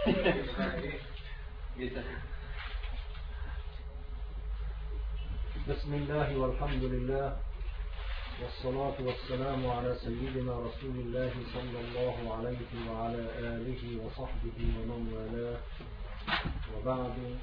بسم الله والحمد لله والصلاة والسلام على سيدنا رسول الله صلى الله عليه وعلى آله وصحبه ومن والاه، وبعد.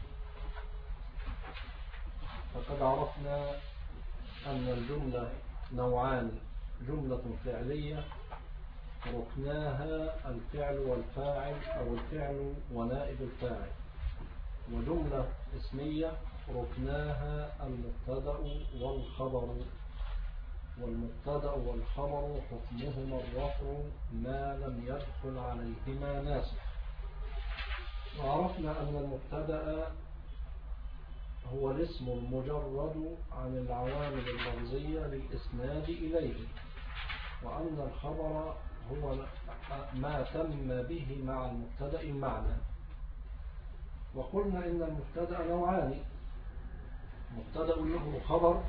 فقد عرفنا أن الجملة نوعان: جملة فعلية ركناها الفعل والفاعل أو الفعل ونائب الفاعل، وجملة اسمية ركناها المبتدأ والخبر، والمبتدأ والخبر حكمهما الرفع ما لم يدخل عليهما ناسخ. وعرفنا أن المبتدأ هو الاسم المجرد عن العوامل اللفظية للإسناد إليه، وأن الخبر هو ما تم به مع المبتدأ معنى. وقلنا إن المبتدأ نوعان: مبتدأ له خبر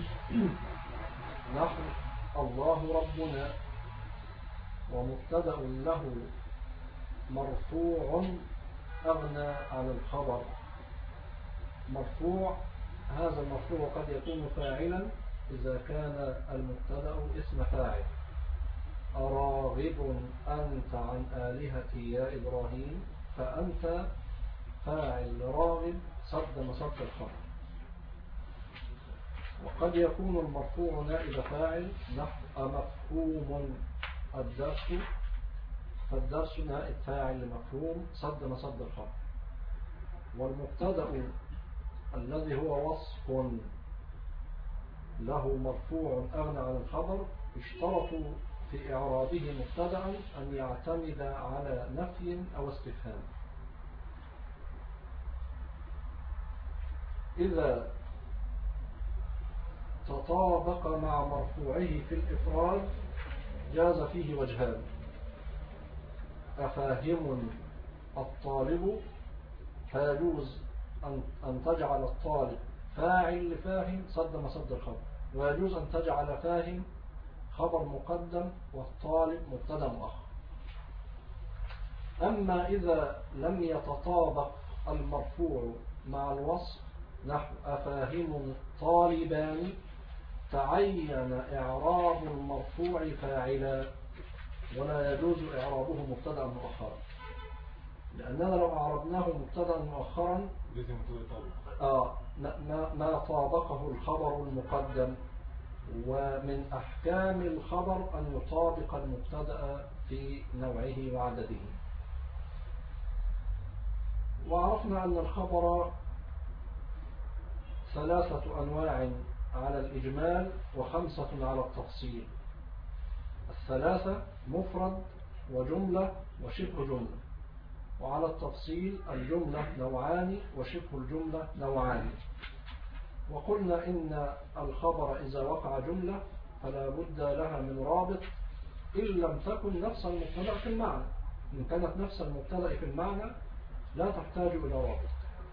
نحو الله ربنا، ومبتدأ له مرفوع أغنى عن الخبر. مرفوع، هذا المرفوع قد يكون فاعلا إذا كان المبتدأ اسم فاعل: أراغب أنت عن آلهتي يا إبراهيم، فأنت فاعل راغب صد مصد الخبر. وقد يكون المرفوع نائب فاعل نحو أمفهوم الدرس، فالدرس نائب فاعل لمفهوم صد مصد الخبر. والمبتدأ الذي هو وصف له مرفوع أغنى عن الخبر اشترطوا في إعرابه مبتدأ أن يعتمد على نفي أو استفهام. إذا تطابق مع مرفوعه في الإفراد جاز فيه وجهان: أفاهم الطالب، فيجوز أن تجعل الطالب فاعل لفاهم صد مصد الخبر، ويجوز أن تجعل فاهم خبر مقدم والطالب مبتدأ مؤخر. أما إذا لم يتطابق المرفوع مع الوصف نحو أفاهم الطالبان، تعين إعراب المرفوع فاعلا، ولا يجوز إعرابه مبتدأ مؤخرا، لأننا لو أعربناه مبتدأ مؤخرا ما طابقه الخبر المقدم. ومن أحكام الخبر أن يطابق المبتدأ في نوعه وعدده. وعرفنا أن الخبر 3 أنواع على الإجمال و5 على التفصيل. 3: مفرد وجملة وشبه جملة. وعلى التفصيل الجملة نوعان وشبه الجملة نوعان. وقلنا إن الخبر إذا وقع جملة فلا بد لها من رابط إن لم تكن نفس المبتدأ في المعنى. إن كانت نفس المبتدأ في المعنى لا تحتاج إلى رابط،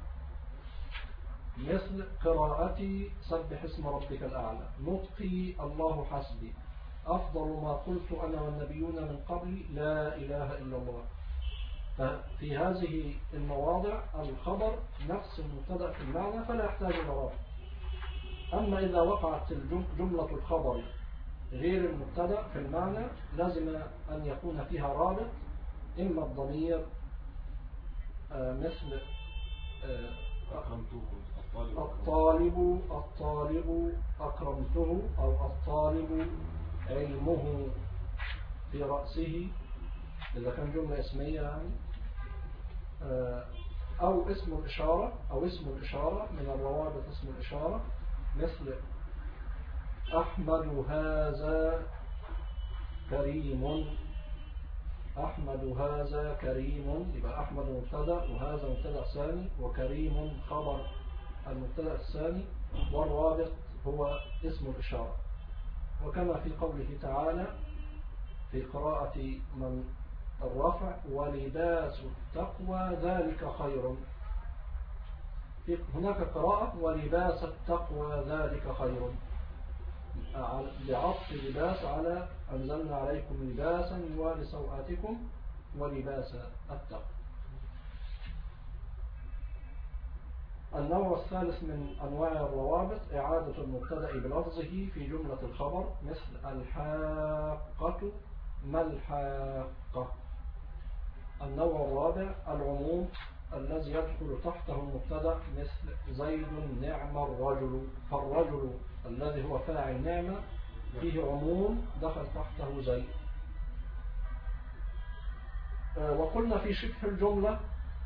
مثل قراءتي سبح اسم ربك الأعلى، نطقي الله حسبي، أفضل ما قلت أنا والنبيون من قبلي لا إله إلا الله. ففي هذه المواضع الخبر نفس المبتدأ في المعنى فلا يحتاج إلى رابط. أما إذا وقعت جملة الخبر غير المبتدأ في المعنى لازم أن يكون فيها رابط، إما الضمير مثل الطالب أكرمته، أو الطالب علمه في رأسه إذا كان جملة اسمية يعني، أو اسم الإشارة، أو اسم الإشارة من الروابط اسم الإشارة مثل أحمد هذا كريم. أحمد هذا كريم، يبقى أحمد مبتدأ وهذا مبتدأ ثاني، وكريم خبر المبتدأ الثاني، والرابط هو اسم الإشارة. وكما في قوله تعالى في قراءة من الرفع: ولباس التقوى ذلك خير. هناك قراءة ولباس التقوى ذلك خير، بعطف لباس على أنزلنا عليكم لباسا يواري سوآتكم ولباس التقوى. النوع الثالث من أنواع الروابط إعادة المبتدأ بلفظه في جملة الخبر، مثل الحاقة ما الحاقة. النوع الرابع العموم الذي يدخل تحته المبتدأ، مثل زيد نعم الرجل، فالرجل الذي هو فاعل نعمة فيه عموم دخل تحته زيد. وقلنا في شبه الجملة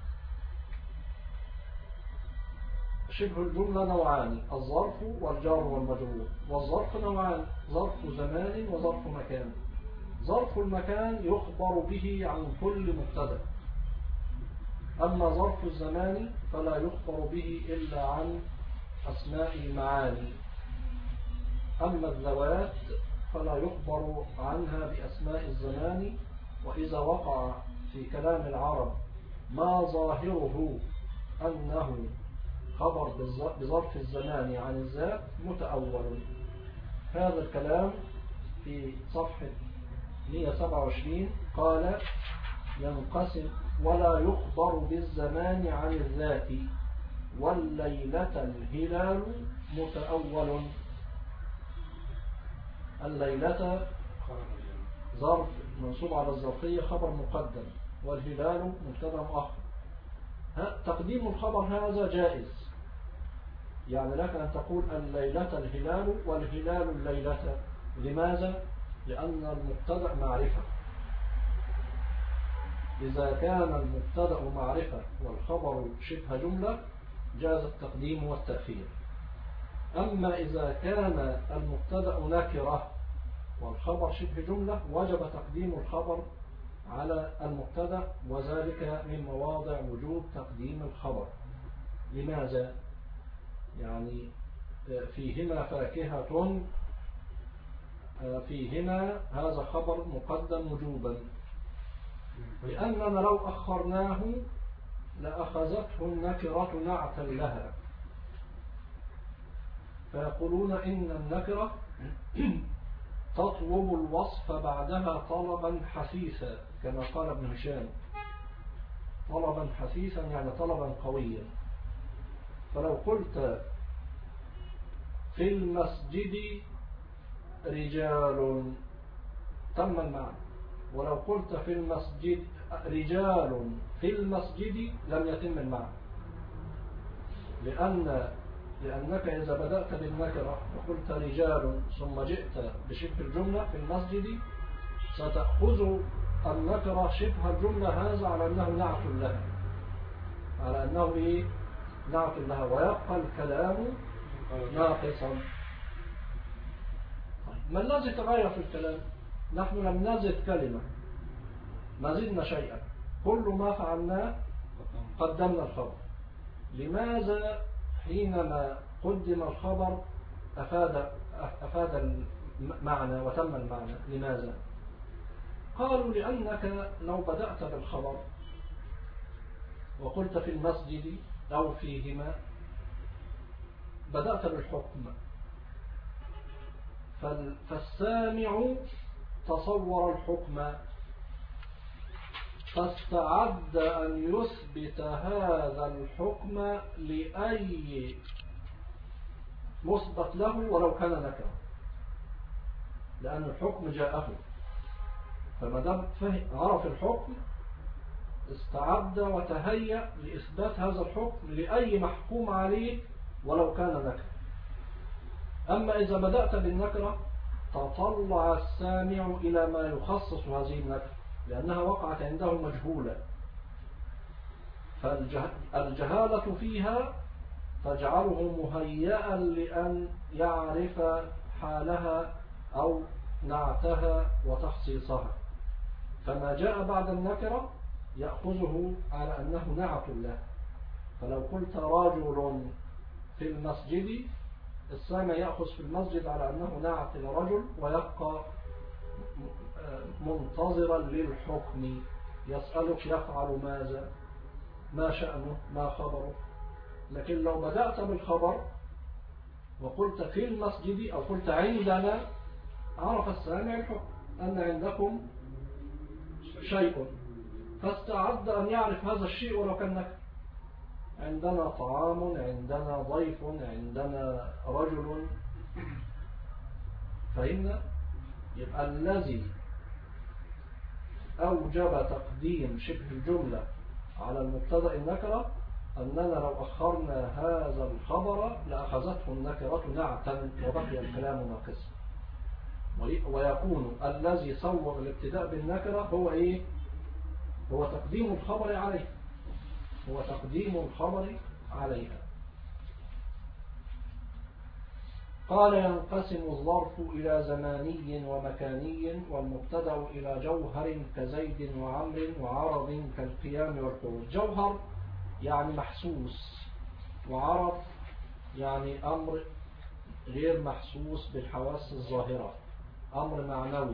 نوعان، الظرف والجار والمجرور. والظرف نوعان، ظرف زمان وظرف مكان. ظرف المكان يخبر به عن كل مبتدأ، أما ظرف الزمان فلا يخبر به إلا عن أسماء المعاني. أما الذوات فلا يخبر عنها بأسماء الزمان. وإذا وقع في كلام العرب ما ظاهره أنه خبر بظرف الزمان عن الذات متأول. هذا الكلام في صفحة 127 قال ينقسم ولا يخبر بالزمان عن الذات، والليلة الهلال متأول. الليلة ظرف منصوب على الظرفية خبر مقدم، والهلال مبتدأ مؤخر. تقديم الخبر هذا جائز، يعني لك أن تقول الليلة الهلال والهلال الليلة. لماذا؟ لأن المبتدأ معرفة. إذا كان المبتدأ معرفة والخبر شبه جملة جاز التقديم والتأخير. أما إذا كان المبتدأ نكرة والخبر شبه جملة وجب تقديم الخبر على المبتدأ، وذلك من مواضع وجوب تقديم الخبر. لماذا؟ يعني فيهما فاكهة، فيهما هذا خبر مقدم وجوبا، لأننا لو أخرناه لأخذته النكرة نعتا لها، فيقولون إن النكرة تطلب الوصف بعدها طلبا حثيثا، كما قال ابن هشام، طلبا حثيثا يعني طلبا قويا. فلو قلت في المسجد رجال تم المعنى، ولو قلت في المسجد رجال في المسجد لم يتم المعنى، لأنك إذا بدأت بالنكرة وقلت رجال ثم جئت بشبه الجملة في المسجد ستأخذ النكرة شبه الجملة هذا على أنه نعت لها، على أنه إيه؟ نعت لها، ويبقى الكلام ناقصا. ما الذي تغير في الكلام؟ نحن لم نزد كلمة، ما زدنا شيئا، كل ما فعلناه قدمنا الخبر. لماذا حينما قدم الخبر أفاد المعنى وتم المعنى؟ لماذا؟ قالوا لأنك لو بدأت بالخبر وقلت في المسجد أو فيهما بدأت بالحكم، فالسامع تصور الحكم فاستعد أن يثبت هذا الحكم لأي مثبت له ولو كان نكرة، لأن الحكم جاءه، فما دام عرف الحكم استعد وتهيأ لإثبات هذا الحكم لأي محكوم عليه ولو كان نكرة. أما إذا بدأت بالنكرة تطلع السامع إلى ما يخصص هذه النكرة، لأنها وقعت عنده مجهولة، فالجهالة فيها تجعله مهيئا لأن يعرف حالها أو نعتها وتخصيصها، فما جاء بعد النكرة يأخذه على أنه نعت له. فلو قلت رجل في المسجد السامع يأخذ في المسجد على أنه نعت لرجل ويبقى منتظرا للحكم، يسألك يفعل ماذا، ما شأنه، ما خبره. لكن لو بدأت بالخبر وقلت في المسجد أو قلت عندنا عرف السامع الحكم أن عندكم شيء، فاستعد أن يعرف هذا الشيء ولو كان نكر. عندنا طعام، عندنا ضيف، عندنا رجل. فهمنا؟ يبقى الذي أوجب تقديم شبه الجملة على المبتدأ النكرة أننا لو أخرنا هذا الخبر لأخذته النكرة نعتا وبقي الكلام ناقصا. ويكون الذي صور الابتداء بالنكرة هو إيه؟ هو تقديم الخبر عليه، هو تقديم الخبر عليها. قال ينقسم الظرف إلى زماني ومكاني، والمبتدأ إلى جوهر كزيد وعمر وعرض كالقيام والقعود. جوهر يعني محسوس، وعرض يعني أمر غير محسوس بالحواس الظاهرة، أمر معنوي.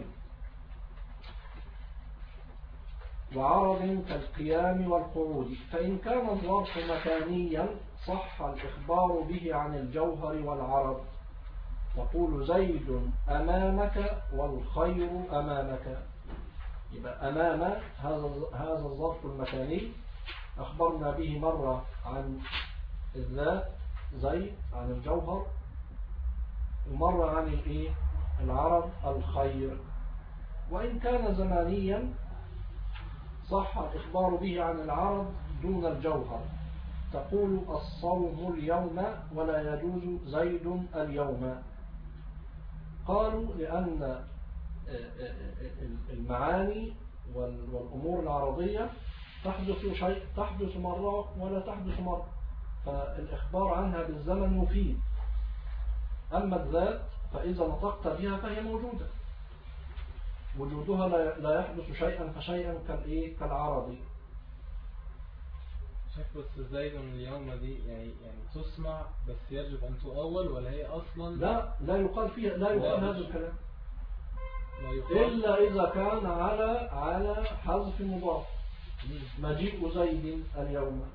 وعرض كالقيام والقعود. فإن كان الظرف مكانيا صح الإخبار به عن الجوهر والعرض، تقول زيد أمامك والخير أمامك. يبقى أمام هذا الظرف المكاني أخبرنا به مرة عن الذات زيد، عن الجوهر، ومرة عن العرض الخير. وإن كان زمانيا صح الإخبار به عن العرض دون الجوهر، تقول الصوم اليوم ولا يجوز زيد اليوم. قالوا لأن المعاني والأمور العرضية تحدث مرة ولا تحدث مرة، فالإخبار عنها بالزمن مفيد. أما الذات فإذا نطقت بها فهي موجودة، وجودها لا يحدث شيئا فشيئا كالعرض. شك بس زيد اليوم دي يعني تسمع، بس يجب أن تؤول، ولا هي أصلا لا يقال فيها، لا يقال هذا الكلام إلا إذا كان على حذف مضاف. مجيء زيد اليوم،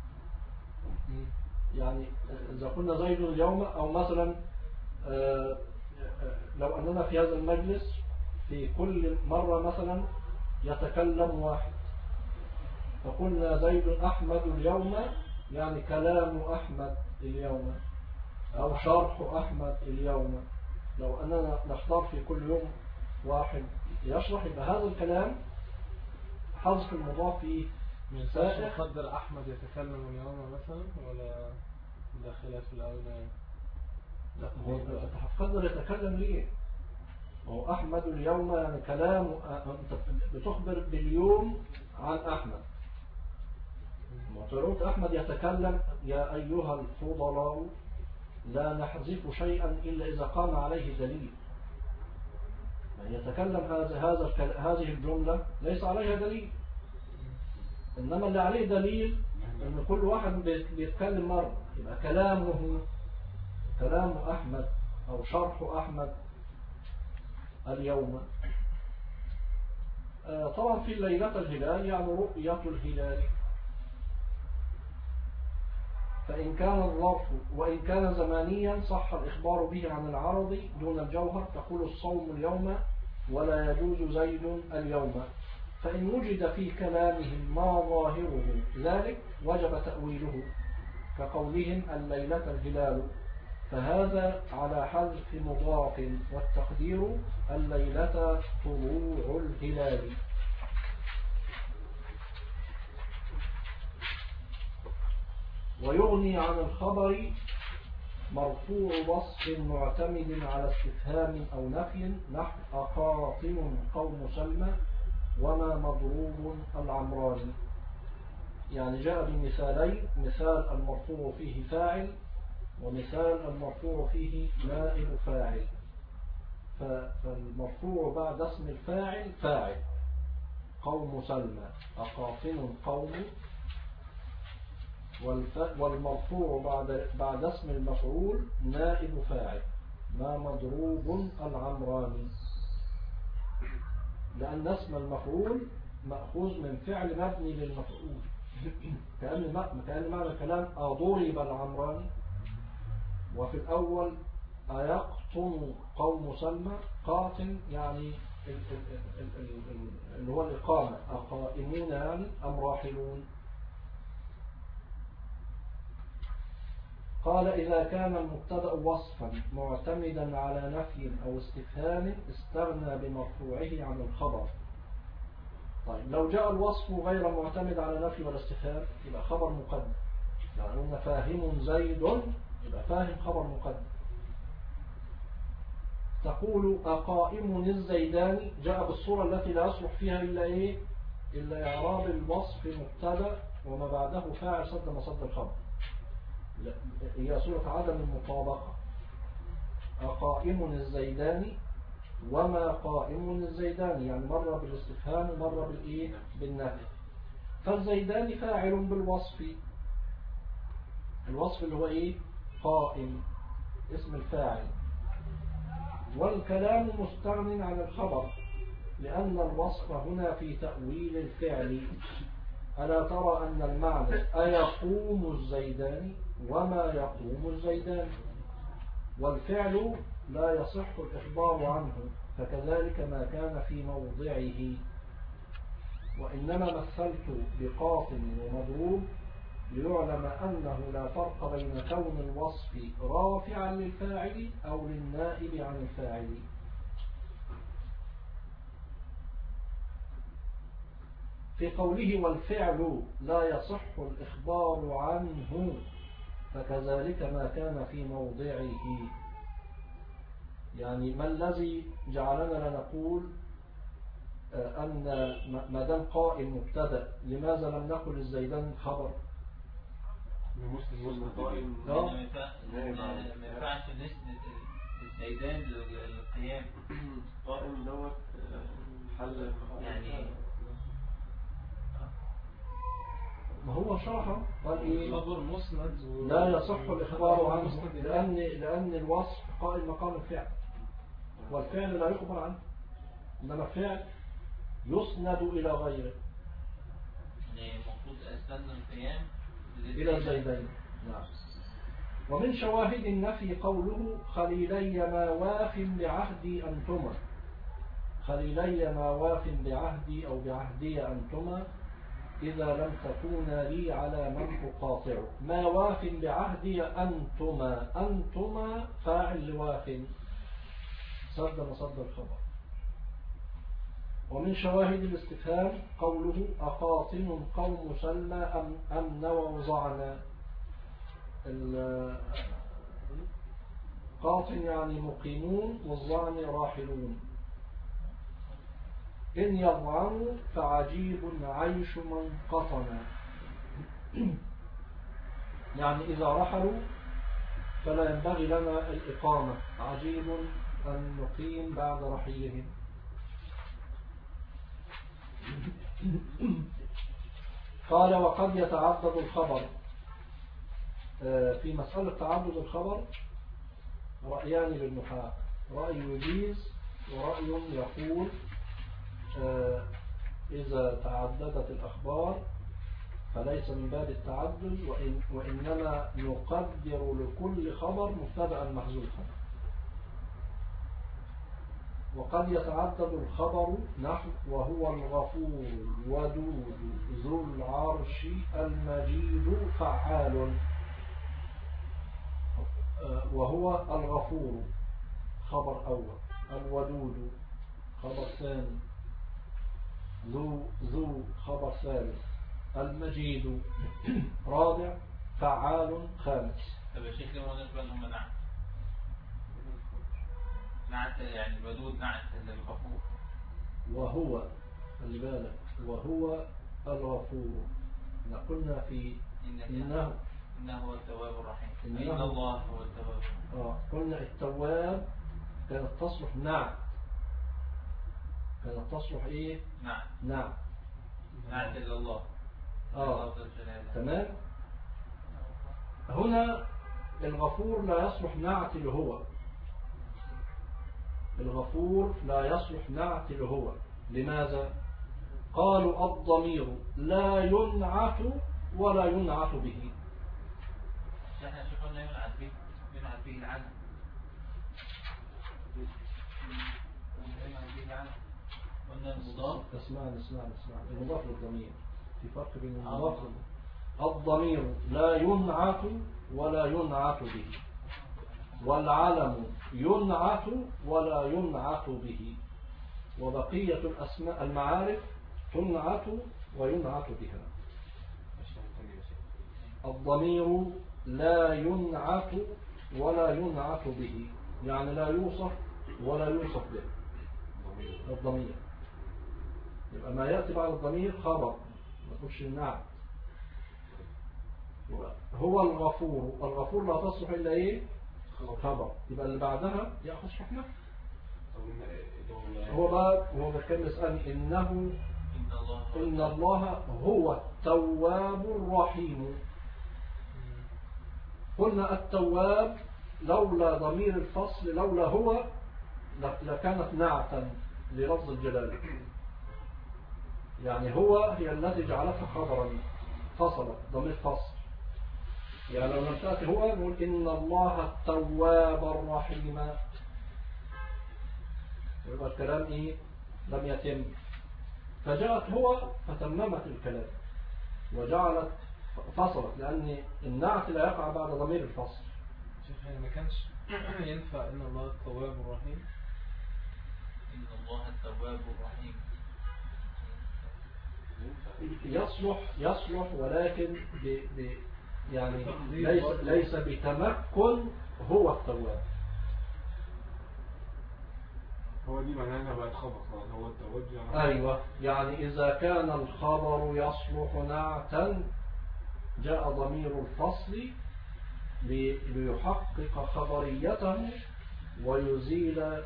يعني إذا قلنا زيد اليوم، أو مثلا لو أننا في هذا المجلس في كل مرة مثلا يتكلم واحد، فقلنا زيد أحمد اليوم، يعني كلام أحمد اليوم أو شرح أحمد اليوم. لو أننا نختار في كل يوم واحد يشرح، يبقى هذا الكلام حذف المضاف فيه. من سائر نقدر أحمد يتكلم اليوم مثلا، ولا داخلات في الأولى؟ لا، هو تقدر يتكلم ليه؟ هو أحمد اليوم يعني كلام، بتخبر باليوم عن أحمد. وتقول أحمد يتكلم يا أيها الفضلاء لا نحذف شيئا إلا إذا قام عليه دليل. يعني يتكلم هذه الجملة ليس عليها دليل، إنما اللي عليه دليل إن كل واحد بيتكلم مرة، يبقى كلام أحمد أو شرح أحمد اليوم. طبعا في ليلة الهلال يعني رؤية الهلال. فإن كان الظرف وإن كان زمانيا صح الإخبار به عن العرض دون الجوهر، تقول الصوم اليوم ولا يجوز زيد اليوم. فإن وجد في كلامهم ما ظاهره ذلك وجب تأويله، كقولهم الليلة الهلال، فهذا على حذف مضاف، والتقدير الليلة طلوع الهلال. ويغني عن الخبر مرفوع وصف معتمد على استفهام أو نفي، نحو أقاطم قوم سلمى وما مضروب العمراني. يعني جاء بمثالين، مثال المرفوع فيه فاعل، ومثال المرفوع فيه نائب فاعل. فالمرفوع بعد اسم الفاعل فاعل، قوم سلمى، أقاطم قوم، والمرفوع بعد اسم المفعول نائب فاعل، ما مضروب العمراني، لأن اسم المفعول مأخوذ من فعل مبني للمفعول. كأن معنى الكلام أضرب العمراني. وفي الأول أيقطن قوم سلمى، قاطن يعني اللي هو الإقامة، أقائمون يعني أم راحلون. قال إذا كان المبتدأ وصفا معتمدا على نفي أو استفهام استغنى بمرفوعه عن الخبر. طيب لو جاء الوصف غير معتمد على نفي ولا استفهام يبقى خبر مقدم. يعني قلنا فاهم زيد يبقى فاهم خبر مقدم. تقول أقائم الزيدان جاء بالصورة التي لا يصلح فيها إلا إيه؟ إلا إعراب الوصف مبتدأ وما بعده فاعل سد مصد الخبر. هي صورة عدم المطابقة. أقائم الزيدان وما قائم الزيدان، يعني مرة بالاستفهام ومرة بالإيه؟ بالنفي. فالزيدان فاعل بالوصف، الوصف اللي هو إيه؟ قائم، اسم الفاعل. والكلام مستغن عن الخبر لأن الوصف هنا في تأويل الفعل. ألا ترى أن المعنى أيقوم الزيدان وما يقوم الزيدان، والفعل لا يصح الإخبار عنه، فكذلك ما كان في موضعه. وإنما مثلت بقاطن ومضروب ليعلم أنه لا فرق بين كون الوصف رافعا للفاعل أو للنائب عن الفاعل. في قوله والفعل لا يصح الإخبار عنه فكذلك ما كان في موضعه، يعني ما الذي جعلنا لنقول أن ما دام قائم مبتدأ لماذا لم نقل الزيدان خبر؟ مسلم قائم ما ينفعش نسند الزيدان للقيام. قائم دوت حل يعني ما هو شرحه قال إيه؟ خبر مسند لا يصح الإخبار عنه لأن الوصف قائم مقام الفعل، والفعل لا يخبر عنه، إنما الفعل يسند إلى غيره. يعني المفروض أسند القيام إلى الزيدين. نعم. ومن شواهد النفي قوله خليلي ما واف بعهدي أنتما. خليلي ما واف بعهدي أو بعهدي أنتما إذا لم تكونا لي على من تقاطع. ما واف بعهدي أنتما، أنتما فاعل لواف صد مصد الخبر. ومن شواهد الاستفهام قوله أقاطن قوم سلمى أم نووا ظعنا. قاطن يعني مقيمون والظعن راحلون. إن يظعنوا فعجيب عيش من قطنا، يعني إذا رحلوا فلا ينبغي لنا الإقامة، عجيب أن نقيم بعد رحيلهم. قال وقد يتعدد الخبر. في مسألة تعدد الخبر رأيان للنحاة، رأي يجيز ورأي يقول إذا تعددت الأخبار فليس من باب التعدد، وإنما نقدر لكل خبر مبتدأ محذوفا. وقد يتعدد الخبر نحو وهو الغفور ودود ذو العرش المجيد فعال. وهو الغفور خبر أول، الودود خبر ثاني، ذو خبر ثالث، المجيد رابع، فعال خامس. طب يا شيخ لما نسبة لهم نعت يعني الودود نعت للغفور. وهو خلي بالك وهو الغفور، قلنا في إنه هو التواب الرحيم، إن الله هو التواب. قلنا التواب كانت تصلح نعت، كانت تصلح إيه؟ نعم نعت إلا الله. تمام. هنا الغفور لا يصلح نعت الهو، الغفور لا يصلح نعت الهو. لماذا؟ قالوا الضمير لا ينعت ولا ينعت به. احنا شفنا ينعت به العدل. قلنا المضاف. اسمعني المضاف للضمير، في فرق بين المضاف الضمير لا ينعت ولا ينعت به، والعلم ينعت ولا ينعت به، وبقية الأسماء المعارف تنعت وينعت بها. الضمير لا ينعت ولا ينعت به، يعني لا يوصف ولا يوصف به. الضمير يبقى ما يأتي بعد الضمير خبر، ما تقولش النعت. هو الغفور، الغفور لا تصلح إلا إيه؟ خبر. يبقى اللي بعدها يأخذ حكمه. هو كان يسأل إن الله هو التواب الرحيم. قلنا التواب لولا ضمير الفصل، لولا هو لكانت نعتا للفظ الجلال. يعني هو هي التي جعلتها خبرا، فصلت ضمير فصل. يعني لو لم تأتي هو نقول إن الله التواب الرحيم، يبقى الكلام إيه؟ لم يتم. فجاءت هو فتممت الكلام وجعلت فصلت، لأن النعت لا يقع بعد ضمير الفصل. شوف يعني ما كانش ينفع إن الله التواب الرحيم. إن الله التواب الرحيم يصلح ولكن يعني ليس بتمكن هو التواب. هو دي معناها بقت خبر، هو التواب يعني. أيوة، يعني إذا كان الخبر يصلح نعتا جاء ضمير الفصل ليحقق خبريته ويزيل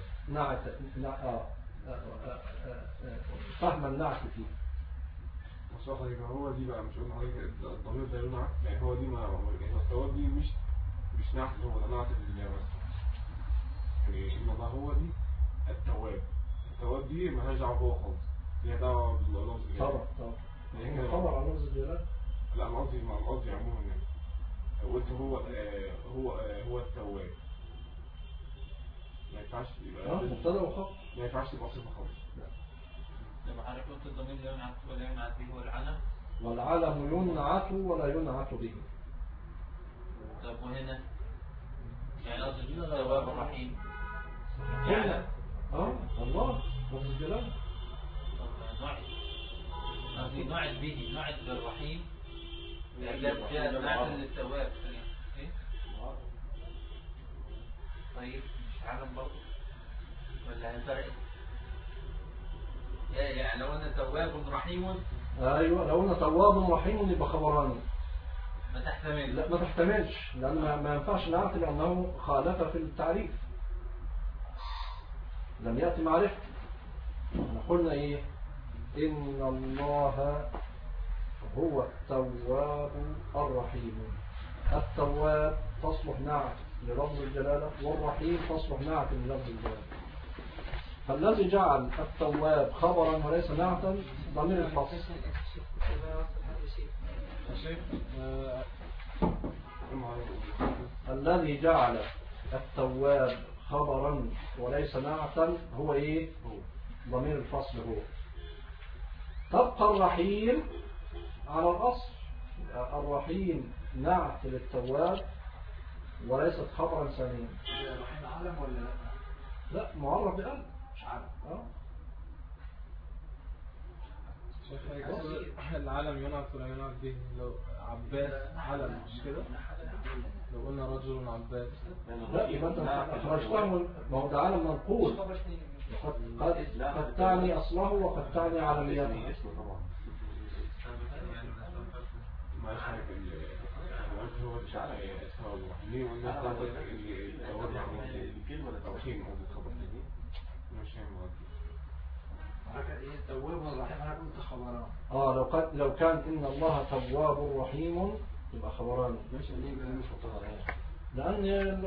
فهم النعت فيه. مصطفى يبقى هو دي بقى، مش قلنا حضرتك الضمير ده له نعت، يعني هو دي ما التواب دي مش نعت، هو ده نعت اللي يعني إن الله هو دي التواب دي مالهاش دعوة هو خالص، ليها دعوة باللفظ الجلال. طبعا يعني خبر عن لفظ الجلال. لا أنا قصدي عموما يعني قلت هو التواب، ما ينفعش يبقى مبتدا وخبر، ما ينفعش تبقى صفة خالص. لما حضرتك قلت الضمير ينعت ولا ينعت به والعلم، والعلم ينعت ولا ينعت به. طب وهنا يعني قصدي التواب الرحيم هنا الله لفظ الجلال. نعت به، نعت بالرحيم جاب فيها نعت للتواب. ايه طيب مش عالم برضه ولا هنفرق؟ يعني لو أنا تواب رحيم. أيوة، لو أنا تواب رحيم يبقى خبراني. ما تحتملش. لا ما تحتملش، لأن ما ينفعش نعرف لأنه خالف في التعريف، لم يأتي معرفة. قلنا إيه؟ إن الله هو التواب الرحيم. التواب تصلح نعت للفظ الجلالة، والرحيم تصلح نعت للفظ الجلالة. فالذي جعل التواب خبرا وليس نعتا ضمير الفصل. الذي جعل التواب خبرا وليس نعتا هو ايه؟ ضمير الفصل. هو تبقى الرحيم على الأصل. الرحيم نعت للتواب وليست خبرا ثانيا. الرحيم عالم ولا لا؟ لا، معرف بقلب مش عالم. العالم ينعت ولا ينعت به. لو عباس علم مش كده؟ لو قلنا رجل عباس لا، يبقى انت اخرجتها. ما هو ده عالم منقول، قد تعني اصله وقد تعني عالميته. ما يحرك هو مش عارف اسمه ليه والناس الكلمه التوحيد او الخبر دي مش ايه التواب الرحيم؟ انا قلت خبران. لو كان ان الله تواب رحيم يبقى خبران. ماشي، ليه مش لان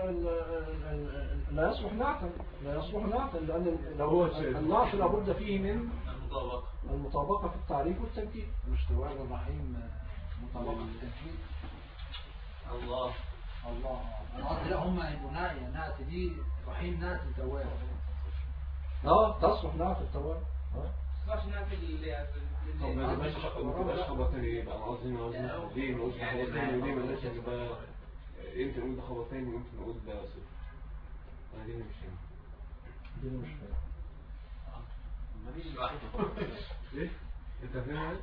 لا يصلح نعتا، لان لو هو النعت لابد فيه من المطابقه في التعريف والتنكير. مش تواب الرحيم مطابقه في التنكير. الله انا قصدي لا، هم يبقوا نعت دي رحيم نعت التواب. تصلح نعت التواب. تصلحش انها في طب ما تبقاش خبر تاني ايه بقى؟ انا قصدي ليه نقول ده خبر تاني وليه ما نقولش ان ده امتى نقول ده خبر تاني وامتى نقول ده صفر؟ انا دي مش فاهم. دي مش فاهم. ايه؟ انت فاهم؟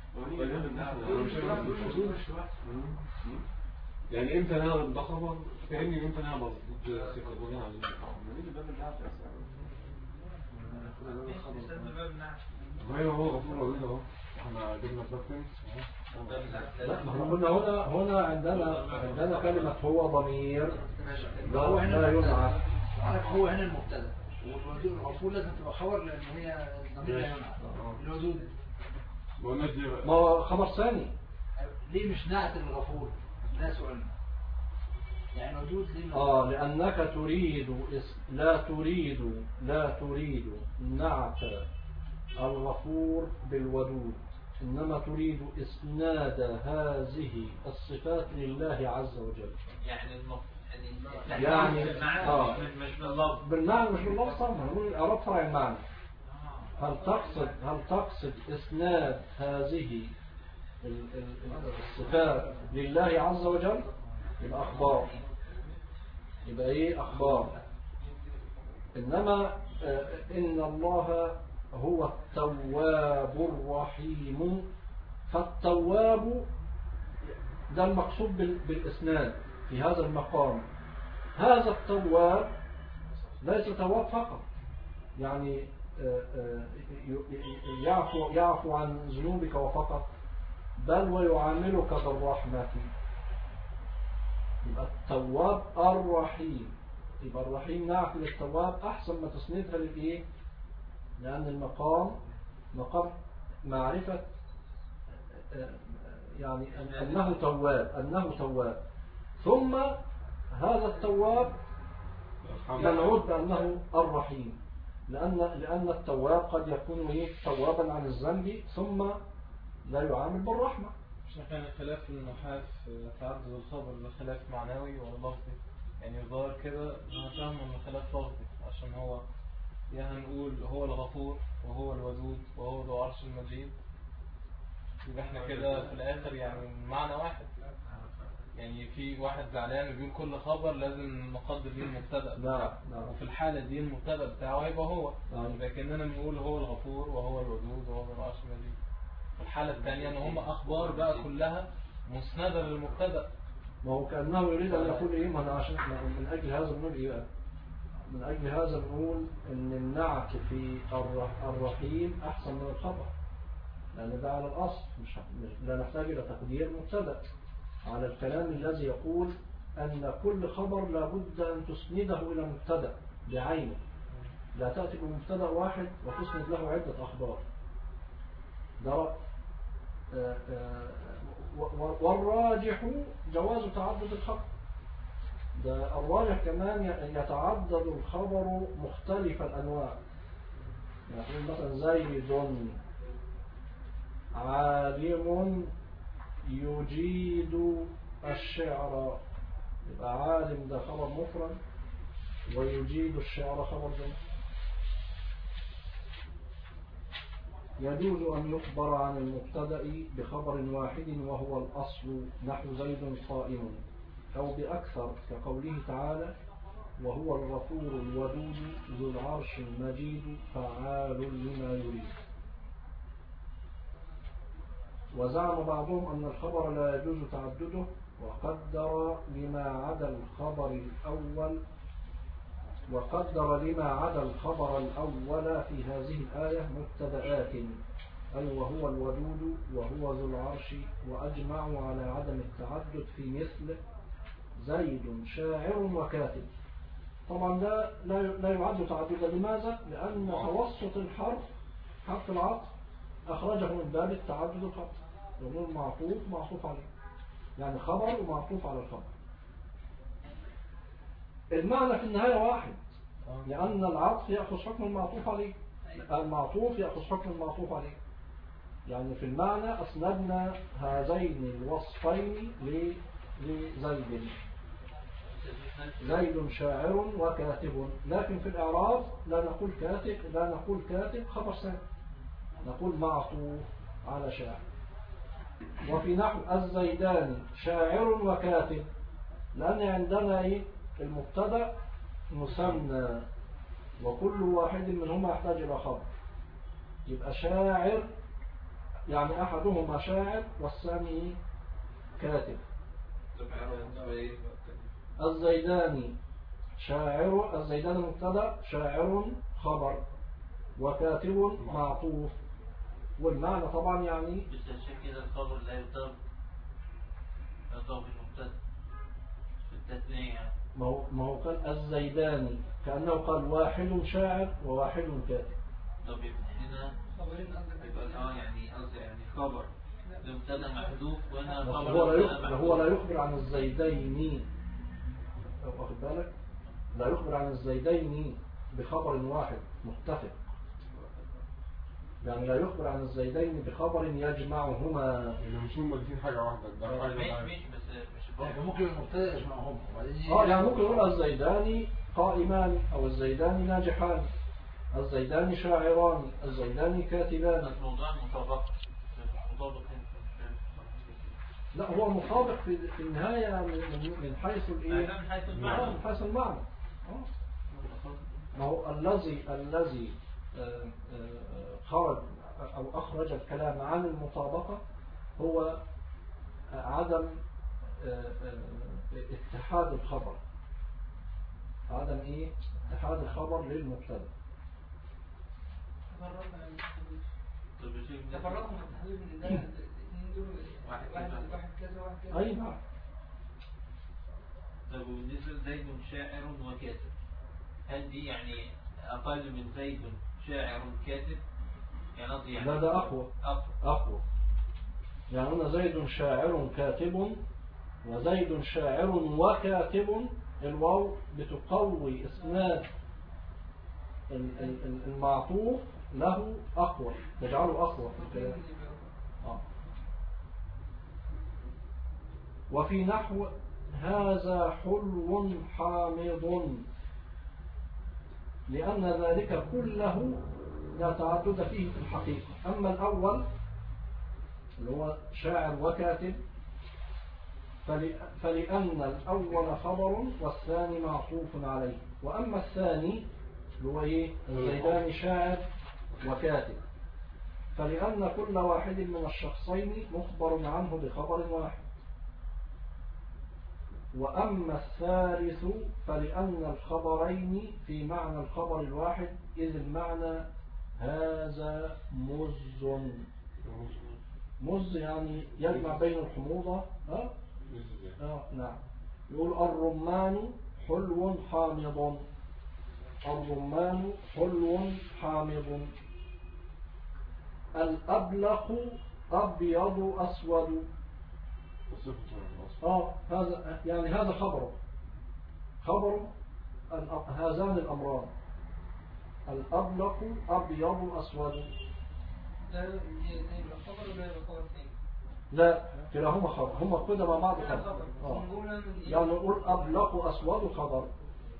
يعني امتى انا ده خبر تاني وامتى انا ضد صفر بناء على ايوه هو غفور ودود اهو. احنا جبنا بلاتين. لا ما احنا قلنا هنا عندنا كلمة هو ضمير هو هنا لا ينعت. هو هنا المبتدا والودود الغفور لازم تبقى خبر لان هي الضمير لا ينعت. الودود ما هو خبر ثاني. ليه مش نعت الغفور؟ ده سؤال. يعني ودود ليه لأنك لا تريد نعت الغفور بالودود، إنما تريد إسناد هذه الصفات لله عز وجل. يعني مش باللفظ. بالمعنى مش باللفظ طبعا، نقول الإعراب فرع المعنى. هل تقصد إسناد هذه الصفات لله عز وجل؟ يبقى أخبار. يبقى إيه أخبار؟ إنما إن الله هو التواب الرحيم، فالتواب ده المقصود بالإسناد في هذا المقام. هذا التواب ليس تواب فقط، يعني يعفو عن ذنوبك وفقط، بل ويعاملك بالرحمة. يبقى التواب الرحيم. يبقى الرحيم نعت للتواب أحسن ما تسندها للإيه؟ لأن المقام مقام معرفة يعني أنه تواب ثم هذا التواب منعود بأنه الرحيم، لأن التواب قد يكون توابا عن الذنب ثم لا يعامل بالرحمة. مش كان خلاف النحاس في تعدد الخبر ده خلاف معنوي ولا لفظي؟ يعني الظاهر كده انا فاهم انه خلاف لفظي، عشان هو هنقول هو الغفور وهو الودود وهو ذو عرش المجيد، يبقى احنا كده في الاخر يعني معنى واحد. يعني في واحد زعلان بيقول كل خبر لازم نقدر ليه المبتدا. لا. وفي الحاله دي المبتدا بتاعه هيبقى هو، لكننا بنقول هو الغفور وهو الودود وهو ذو عرش المجيد. في الحاله الثانيه ان هم اخبار بقى كلها مسنده للمبتدا. ما هو كأنه يريد أن يقول إيه؟ ما أنا عشان من أجل هذا نقول إيه؟ من أجل هذا نقول إن النعت في الرحيم أحسن من الخبر، لأن ده على الأصل لا نحتاج إلى تقدير مبتدأ، على الكلام الذي يقول أن كل خبر لابد أن تسنده إلى مبتدأ بعينه، لا تأتي بمبتدأ واحد وتسند له عدة أخبار. ده والراجح جواز تعدد الخبر. ده الراجح كمان يتعدد الخبر مختلف الأنواع. يعني مثلا زيد عالم يجيد الشعر، يبقى عالم ده خبر مفرد ويجيد الشعر خبر جمع. يجوز أن يخبر عن المبتدأ بخبر واحد وهو الأصل، نحو زيد قائم، أو بأكثر كقوله تعالى وهو الغفور الودود ذو العرش المجيد فعال لما يريد. وزعم بعضهم أن الخبر لا يجوز تعدده، وقدر لما عدا الخبر الأول في هذه الآية مبتدآت، أي وهو الودود وهو ذو العرش، وأجمعوا على عدم التعدد في مثل زيد شاعر وكاتب. طبعا ده لا يعد تعددا. لماذا؟ لأن توسط الحرف حرف العطف أخرجه من باب التعدد الخط، يقول معطوف عليه، يعني خبر ومعطوف على الخبر. المعنى في النهاية واحد، لأن العطف يأخذ حكم المعطوف عليه، المعطوف يأخذ حكم المعطوف عليه. يعني في المعنى أسندنا هذين الوصفين لزيد، زيد شاعر وكاتب، لكن في الإعراب لا نقول كاتب خبر ثاني، نقول معطوف على شاعر. وفي نحو الزيداني شاعر وكاتب، لأن عندنا إيه المبتدأ مثنى وكل واحد منهما يحتاج إلى خبر، يبقى شاعر يعني أحدهما شاعر والثاني كاتب. الزيداني شاعر، الزيداني مبتدأ، شاعر خبر، وكاتب معطوف. والمعنى طبعا يعني بس عشان كده الخبر لا يضاف المبتدأ في التثنية يعني. ما هو قال الزيداني كأنه قال واحد شاعر وواحد كاتب. طب هنا خبرين يبقى يعني قصدي يعني خبر المبتدأ محذوف وهنا خبر هو لا يخبر عن الزيدين، واخد بالك، لا يخبر عن الزيدين بخبر واحد متفق، يعني لا يخبر عن الزيدين بخبر يجمعهما. اللي مش هم الاثنين حاجة واحدة، ده حاجة مش بس مش ممكن المبتدأ يجمعهم. يعني ممكن يقول الزيداني قائمان أو الزيداني ناجحان، الزيداني شاعران، الزيداني كاتبان. الموضوع مطابق لا هو مطابق في النهاية من حيث الايه؟ من حيث المعنى. ما هو الذي خرج أو أخرج الكلام عن المطابقة هو عدم اتحاد الخبر، عدم ايه؟ اتحاد الخبر للمبتدا. تفرقوا من التحديد من ده الاثنين دول، واحد كذا واحد كذا. اي نعم. طب بالنسبة لزيد شاعر وكاتب، هل دي يعني أقل من زيد شاعر كاتب؟ يعني لا ده أقوى. يعني هنا زيد شاعر كاتب وزيد شاعر وكاتب، الواو بتقوي إسناد المعطوف له أقوى، تجعله أقوى في الكلام. وفي نحو هذا حلو حامض، لأن ذلك كله لا تعدد فيه في الحقيقة. أما الأول اللي هو شاعر وكاتب فلأن الأول خبر والثاني معطوف عليه. وأما الثاني اللي هو إيه؟ الزيداني شاعر وكاتب، فلأن كل واحد من الشخصين مخبر عنه بخبر واحد. وأما الثالث فلأن الخبرين في معنى الخبر الواحد، إذ المعنى هذا مز يعني يجمع بين الحموضة. نعم. يقول الرمان حلو حامض، الرمان حلو حامض. الأبلق أبيض أسود. هذا يعني هذا خبر هذان الأمران، الأبلق أبيض أسود. لا كلاهما خبر، هما كده مع بعض خبر. يعني نقول أبلق أسود خبر،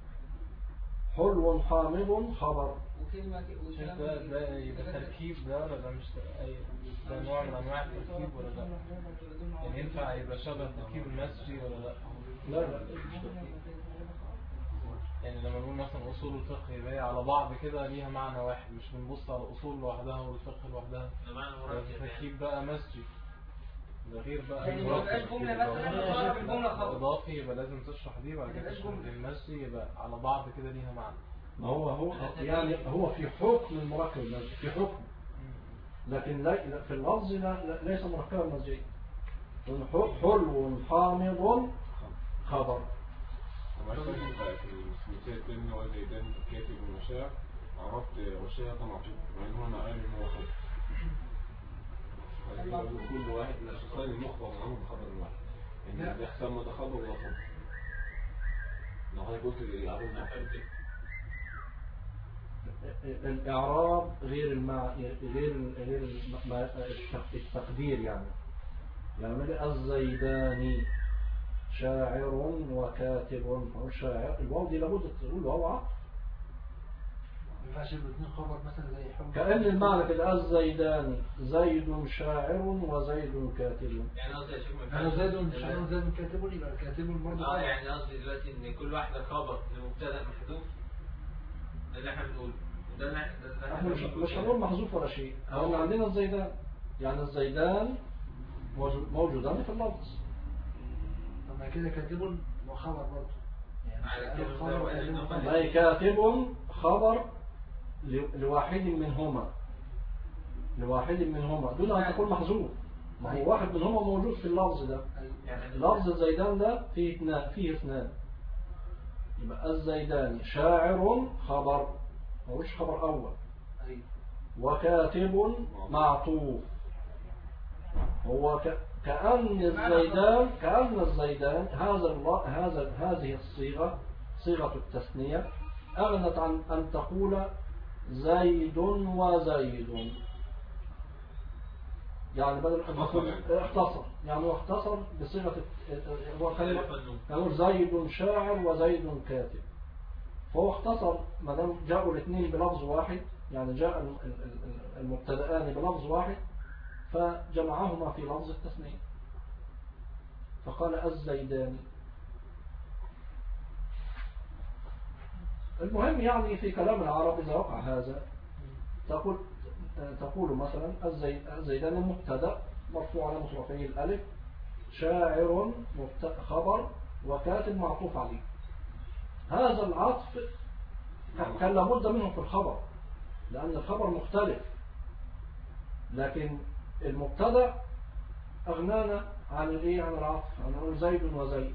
حلو حامض خبر. ده يبقى تركيب ده ولا ده مش ده نوع من انواع التركيب ولا لا؟ يعني ينفع يبقى شبه تركيب المسجي ولا لا؟ لا مش تركيب. يعني لما نقول مثلا اصول الفقه يبقى على بعض كده ليها معنى واحد، مش بنبص على الاصول لوحدها والفقه لوحدها. التركيب بقى مسجي، ده غير بقى يعني ما تبقاش جمله مثلا تقرب الجمله خبر اضافي، يبقى لازم تشرح دي وبعد كده تشرح المسجي، يبقى على بعض كده ليها معنى. ما هو يعني هو في حكم المركب المسجي، في حكم، لكن في اللفظ ليس مركبا مسجيا. حلو حامض خبر. ومعلش في المثال الثاني اللي هو زيدان كاتب ومشاع، عرفت وشاع ده معطوف مع ان هو اقل من هو خبر. كل واحد من الشخصين المخبر عنه بخبر واحد، ان بيحصل متخبر ولا خبر. لو حضرتك قلت الإعراب نعتمد الإعراب غير التقدير. يعني الزيداني شاعر وكاتب، هو شاعر، الواو دي لابد تقول واو عطف. ما ينفعش الاثنين خبر مثلا زي حب كأن المعنى كده الزيدان زيد شاعر وزيد كاتب. يعني قصدي يا شيخ ما أنا ينفعش- زيد شاعر زيد كاتب، يبقى الكاتب برضه يعني قصدي دلوقتي ان كل واحده خبر لمبتدا محذوف، ده اللي احنا بنقوله، ده اللي احنا مش هنقول محذوف ولا شيء، احنا عندنا الزيدان، يعني الزيدان موجودان في اللفظ. طب ما كده كاتب وخبر برضه، على يعني كده خبر وقال إنه وكاتب خبر. أي كاتب خبر لواحد منهما، لواحد منهما دون أن تكون محذوف. ما هو واحد منهما موجود في اللفظ ده. يعني لفظ الزيدان ده فيه اثنان، يبقى الزيدان شاعر خبر، مش خبر أول، أيوة. وكاتب معطوف. هو كأن الزيدان هذه الصيغة صيغة التثنية أغنت عن أن تقول زيد وزيد، يعني بدل أن تقول اختصر، يعني هو اختصر بصيغة يقول زيد شاعر وزيد كاتب، فهو اختصر ما دام جاءوا الاثنين بلفظ واحد، يعني جاء المبتدأان بلفظ واحد فجمعهما في لفظ التثنية فقال الزيدان. المهم يعني في كلام العرب إذا وقع هذا تقول مثلا الزيدان مبتدأ مرفوع على رفعه الألف، شاعر خبر، وكاتب معطوف عليه. هذا العطف كان لابد منه في الخبر لأن الخبر مختلف، لكن المبتدأ أغنانا عن العطف، عن نقول زيد وزيد.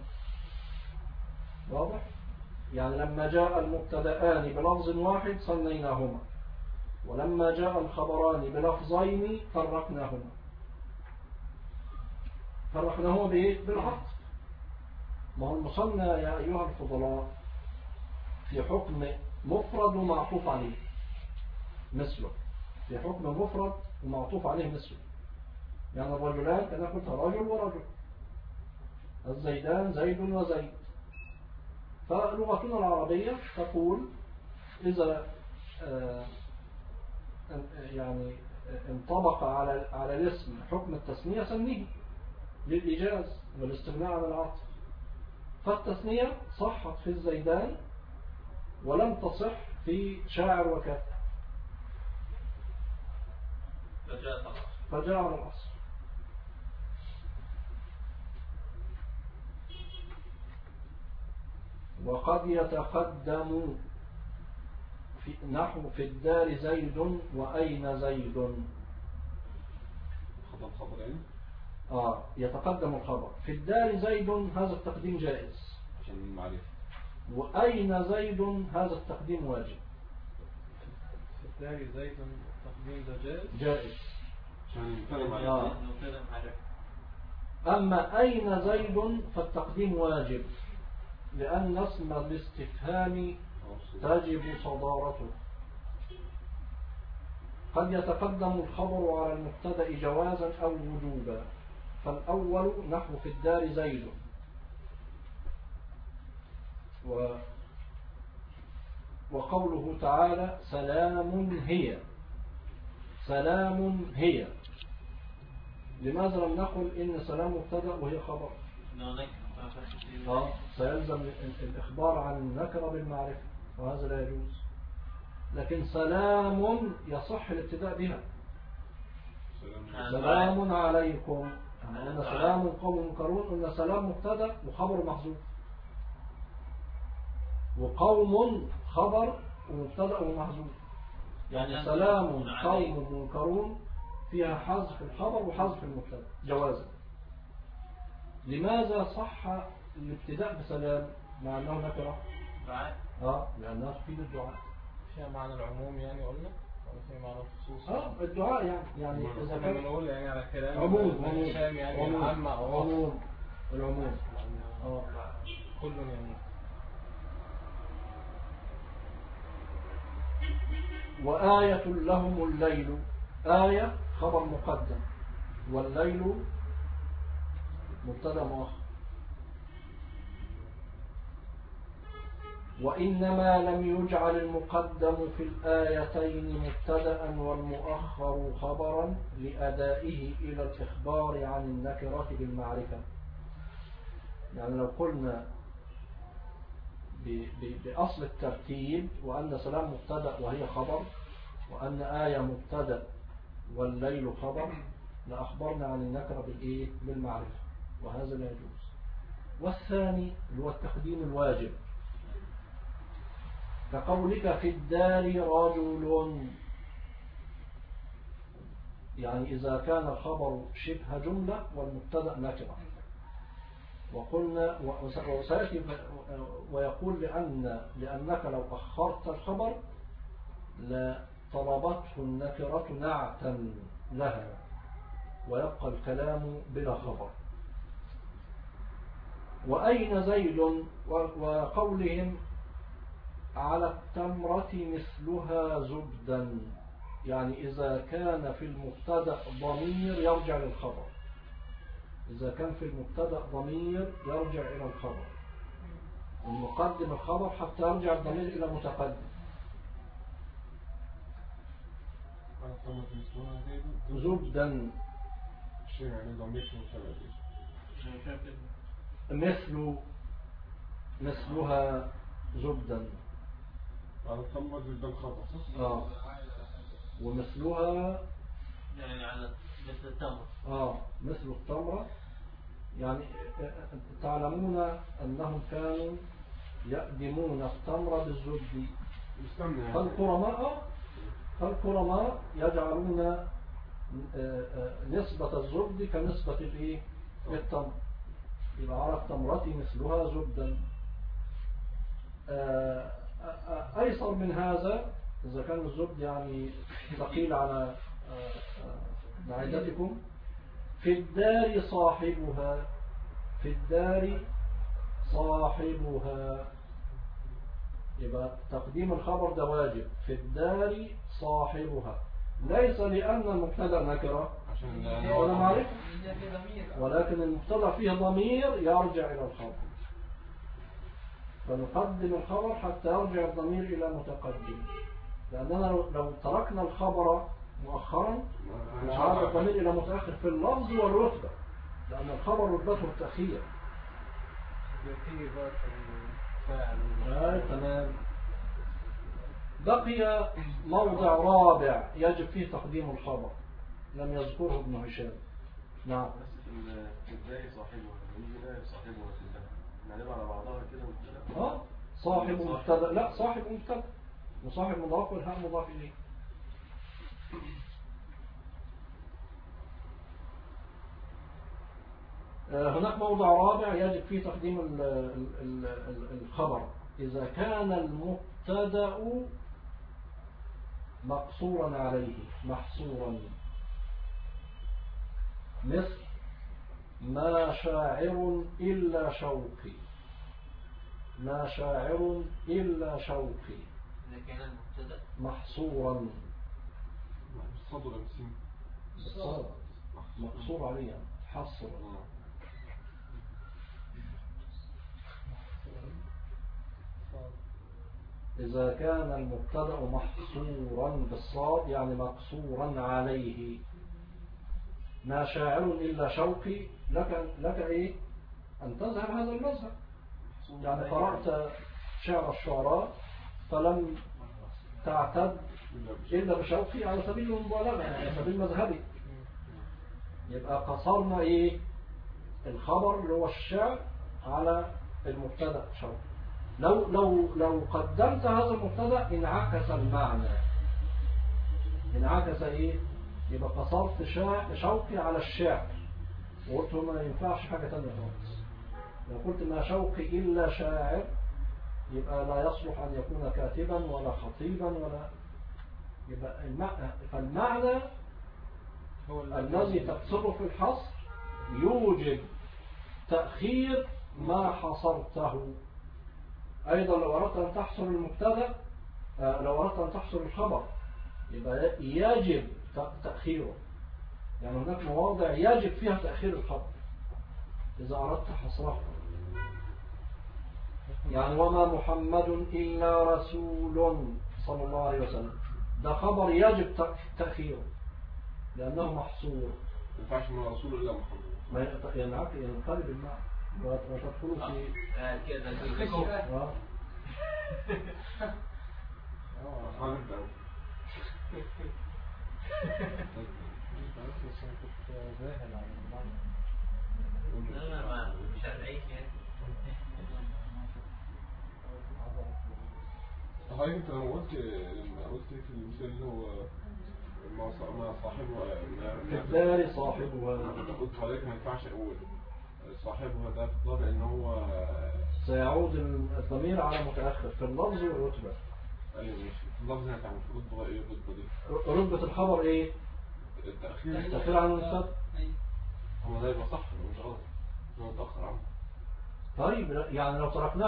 واضح؟ يعني لما جاء المبتدأان بلفظ واحد صنيناهما، ولما جاء الخبران بلفظين فرقناهما بإيه؟ بالعطف. ما هو المصنى يا أيها الفضلاء في حكم مفرد ومعطوف عليه مثله، في حكم مفرد ومعطوف عليه مثله. يعني الرجلان كان قلت رجل ورجل، الزيدان زيد وزيد. فلغتنا العربية تقول إذا يعني انطبق على الاسم حكم التثنية سميه للإيجاز والاستغناء عن العطف. فالتثنية صحت في الزيدان ولم تصح في شاعر وكاتب، فجاء على الأصل. وقد يتقدم نحو في الدار زيد وأين زيد. خبرين يتقدم الخبر في الدار زيد، هذا التقديم جائز عشان المعرفة. وأين زيد هذا التقديم واجب. في الدار زيد التقديم ده جائز عشان نتكلم عليه. أما أين زيد فالتقديم واجب لأن اسم الاستفهام تجب صدارته. قد يتقدم الخبر على المبتدأ جوازا أو وجوبا، فالأول نحو في الدار زيد، وقوله تعالى سلام هي، سلام هي. لماذا لم نقل إن سلام مبتدأ وهي خبر؟ سيلزم الإخبار عن النكرة بالمعرفة وهذا لا يجوز. لكن سلام يصح الابتداء بها، سلام عليكم. قلنا سلام قوم منكرون، قلنا سلام مبتدأ وخبر محذوف، وقوم خبر ومبتدأ ومحذوف. يعني سلام قوم منكرون فيها حذف الخبر وحذف المبتدأ جوازا. لماذا صح الابتداء بسلام مع أنه نكرة؟ لأنها تفيد الدعاء. فيها معنى العموم يعني قلنا، ولا فيها معنى الخصوص؟ الدعاء يعني إذا كنا بنقول يعني على كلام عموم يعني العامة أو عموم العموم كل يعني. وآية لهم الليل، آية خبر مقدم والليل مبتدا مؤخر. وإنما لم يجعل المقدم في الآيتين مبتدأ والمؤخر خبرا لأدائه إلى الإخبار عن النكرة بالمعرفة. يعني لو قلنا بأصل الترتيب وأن سلام مبتدأ وهي خبر، وأن آية مبتدأ والليل خبر، لأخبرنا عن النكرة بالإيه؟ بالمعرفة، وهذا لا يجوز. والثاني اللي هو التقديم الواجب، كقولك في الدار رجل، يعني إذا كان الخبر شبه جملة والمبتدأ نكرة. وقلنا وسيأتي ويقول لأنك لو أخرت الخبر لطلبته النكرة نعتا لها ويبقى الكلام بلا خبر. وأين زيد، وقولهم على التمرة مثلها زبدا، يعني إذا كان في المبتدأ ضمير يرجع للخبر، إذا كان في المبتدأ ضمير يرجع إلى الخبر، المقدم الخبر حتى يرجع الضمير إلى متقدم. زبدا مثلها زبدا، على التمرة زبدا الخبر. ومثلها يعني على مثل التمر. مثل التمرة. يعني تعلمون أنهم كانوا يقدمون التمر بالزبد، فالقرماء يجعلون نسبة الزبد كنسبة التمر، يبقى على التمرة مثلها زبدا. أيسر من هذا إذا كان الزبد يعني ثقيل على معدتكم، في الدار صاحبها، في الدار صاحبها، يبقى تقديم الخبر ده واجب. في الدار صاحبها، ليس لأن المبتدأ نكرة ولا معرفة، ولكن المبتدأ فيه ضمير يرجع إلى الخبر، فنقدم الخبر حتى يرجع الضمير إلى متقدم، لأننا لو تركنا الخبر مؤخرا عاد الضمير إلى متأخر في اللفظ والرتبة، لأن الخبر رتبته التأخير. تمام. بقي موضع رابع يجب فيه تقديم الخبر لم يذكره ابن هشام. نعم. في البداية صاحبها، من البداية صاحبها في الله نعلم على بعضها كده. صاحب مبتدأ، لا صاحب مبتدأ وصاحب مضاف والهاء مضاف إليه. هناك موضع رابع يجب فيه تقديم الخبر إذا كان المبتدأ مقصورا عليه محصورا، مثل ما شاعر إلا شوقي، ما شاعر إلا شوقي، إذا كان المبتدأ محصورا بالصدر المسين بالصدر مقصور عليه حصر. إذا كان المبتدأ محصورا بالصاد يعني مقصورا عليه، ما شاعر إلا شوقي، لك إيه أن تذهب هذا المذهب، يعني قرأت شعر الشعراء فلم تعتد إلا بشوقي على سبيل المبالغة، يعني على سبيل مذهبي، يبقى قصرنا إيه الخبر اللي هو الشعر على المبتدأ شوقي. لو قدمت هذا المبتدأ انعكس المعنى، انعكس إيه، يبقى قصرت شوقي على الشعر وقلت ما ينفعش حاجة تانية خالص. لو قلت ما شوقي إلا شاعر يبقى لا يصلح أن يكون كاتبا ولا خطيبا ولا، يبقى فالمعنى الذي تقصره في الحصر يوجب تأخير ما حصرته. أيضا لو أردت أن تحصر المبتدأ، لو أردت أن تحصر الخبر يبقى يجب تأخيره، يعني هناك مواضع يجب فيها تأخير الخبر إذا أردت حصره. يعني وما محمد إلا رسول صلى الله عليه وسلم، ده خبر يجب تأخيره لأنه محصور. ما ينفعش من رسول إلا محمد. ما ينقلب المعنى وتدخلوا في كده مش هنعيش يعني. حضرتك انت لما قلت في المثال اللي هو ما صاحبه في الدار صاحبها، قلت حضرتك ما ينفعش اقول صاحبها ده في الضبع ان هو سيعود الضمير على متأخر في اللفظ والرتبة. ايوه ماشي، في اللفظ هنا تعمل رتبة ايه؟ الرتبة دي رتبة الخبر ايه؟ التأخير عن المبتدأ. هو ده يبقى صح ولا مش غلط؟ هو متأخر عنه. طيب يعني لو تركناه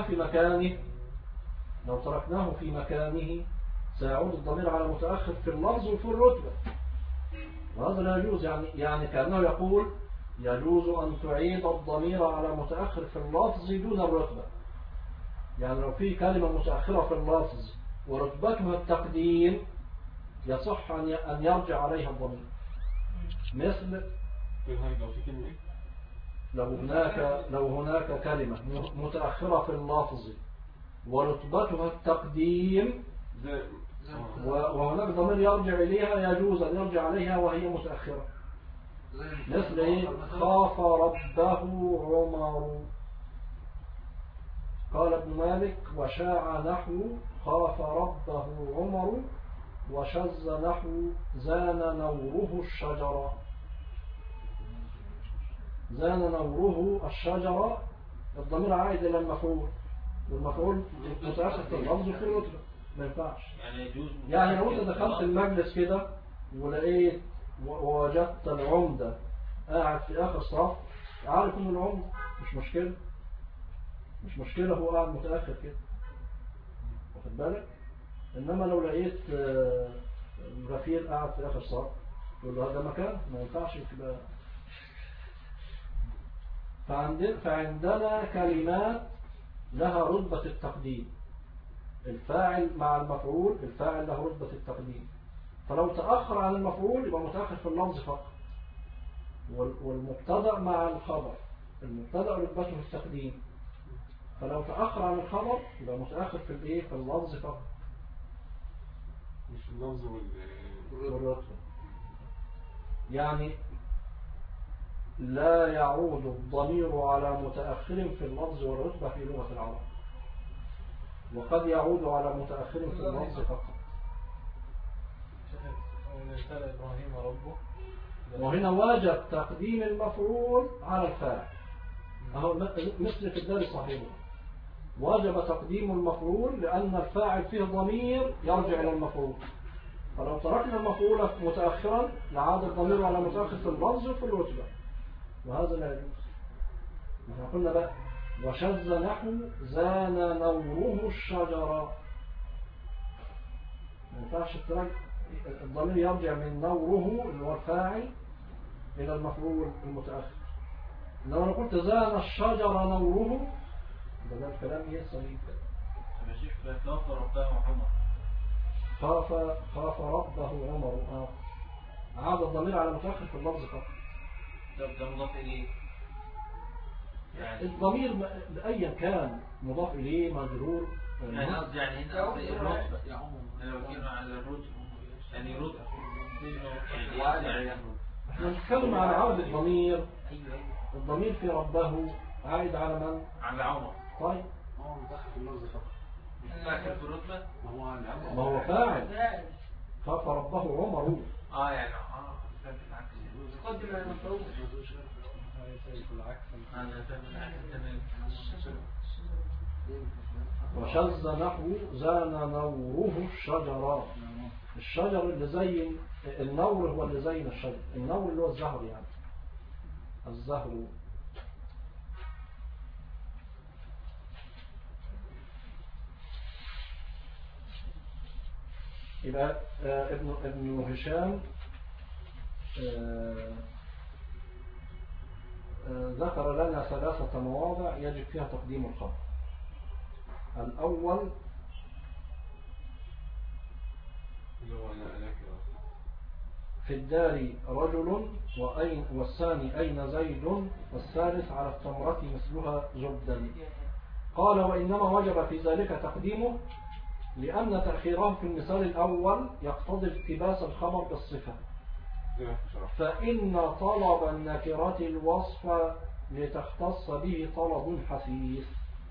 في مكانه سيعود الضمير على متأخر في اللفظ وفي الرتبة، وهذا لا يجوز. يعني كأنه يقول يجوز أن تعيد الضمير على متأخر في اللفظ دون الرتبة. يعني لو في كلمة متأخرة في اللفظ ورتبتها التقديم يصح أن يرجع عليها الضمير. مثل لو هناك كلمة متأخرة في اللفظ ورتبتها التقديم وهناك ضمير يرجع إليها، يجوز أن يرجع عليها وهي متأخرة. مثل إيه؟ خاف ربه عمر. قال ابن مالك وشاع نحو خاف ربه عمر، وشز نحو زان نوره الشجرة. زان نوره الشجرة الضمير عائد إلى المفعول، والمفعول متأخر في اللفظ وفي الرتبة، ما ينفعش. يعني لو انت دخلت المجلس كده ولقيت ووجدت العمدة قاعد في آخر صف، عارف إنه العمدة، مش مشكلة هو قاعد متأخر كده، واخد بالك. إنما لو لقيت غفير قاعد في آخر صف تقول له هذا مكان، ما ينفعش كده. فعندنا كلمات لها رتبة التقديم، الفاعل مع المفعول، الفاعل له رتبة التقديم، فلو تأخر عن المفعول يبقى متأخر في اللفظ فقط. والمبتدأ مع الخبر، المبتدأ رتبته التقديم، فلو تأخر عن الخبر يبقى متأخر في الايه؟ في اللفظ فقط، مش في اللفظ والرتبة. يعني لا يعود الضمير على متأخر في اللفظ والرتبة في لغة العرب، وقد يعود على متأخر في اللفظ فقط. وهنا واجب تقديم المفعول على الفاعل، مثل في الدار صاحبه واجب تقديم المفعول لأن الفاعل فيه ضمير يرجع إلى المفعول، فلو تركنا المفعول متأخرا لعاد الضمير على متأخر في اللفظ وفي الرتبة، وهذا لا يجوز. احنا قلنا بقى وشذ نحو زان نوره الشجرة، ما ينفعش الضمير يرجع من نوره اللي هو الفاعل إلى المفعول المتأخر. لو أنا قلت زان الشجرة نوره ده الكلام ايه صحيح. خاف ربه عمر، خاف ربه عمر، عاد الضمير على متأخر في اللفظ فقط. ده مضاف إليه، يعني الضمير بأيا كان مضاف إليه مجرور، يعني قصدي يعني هنا الرتبة يا عمر، لو كنا على الرتبة يعني رتبة يعني احنا نتكلم على عود الضمير. الضمير في ربه عائد على من؟ على عمر. طيب هو متأخر في اللفظ فقط، فاكر في الرتبة ما هو فاعل خاف ربه عمر. يعني فاكر العكس، قدم على المفعول أنا فاهم العكس تمام. وشذ نحو زان نوره الشجرة. الشجر اللي زين النور هو اللي زين الشجر، النور اللي هو الزهر، يعني الزهر. يبقى ابن هشام ذكر لنا 3 مواضع يجب فيها تقديم الخبر. الأول في الدار رجل والثاني أين زيد والثالث على التمرة مثلها زبدا. قال وإنما وجب في ذلك تقديمه لأن تأخيره في المثال الأول يقتضي التباس الخبر بالصفة، فإن طلب النكرة الوصف لتختص به طلب حثيث،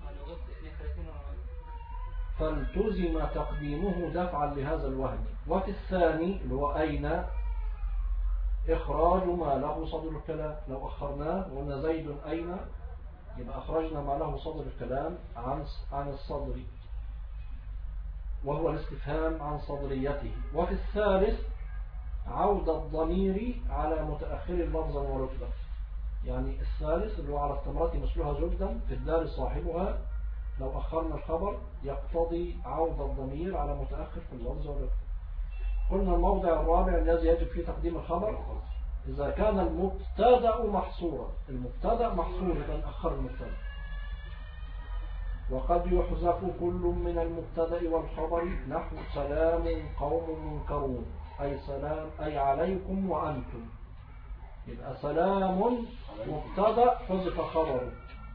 فالتزم تقديمه دفعا لهذا الوهم. وفي الثاني اللي هو أين إخراج ما له صدر الكلام، لو أخرناه وقلنا زيد أين يبقى أخرجنا ما له صدر الكلام عن الصدر، وهو الاستفهام عن صدريته. وفي الثالث عود الضمير على متأخر لفظا ورتبة، يعني الثالث اللي هو على التمرة مثلها زبدا في الدار صاحبها، لو أخرنا الخبر يقتضي عود الضمير على متأخر في اللفظ والرتبة. قلنا الموضع الرابع الذي يجب فيه تقديم الخبر إذا كان المبتدأ محصورا. المبتدأ محصور يبقى نأخر المبتدأ. وقد يحذف كل من المبتدأ والخبر نحو سلام قوم منكرون، أي سلام أي عليكم وأنتم، يبقى سلام مبتدأ حذف خبره،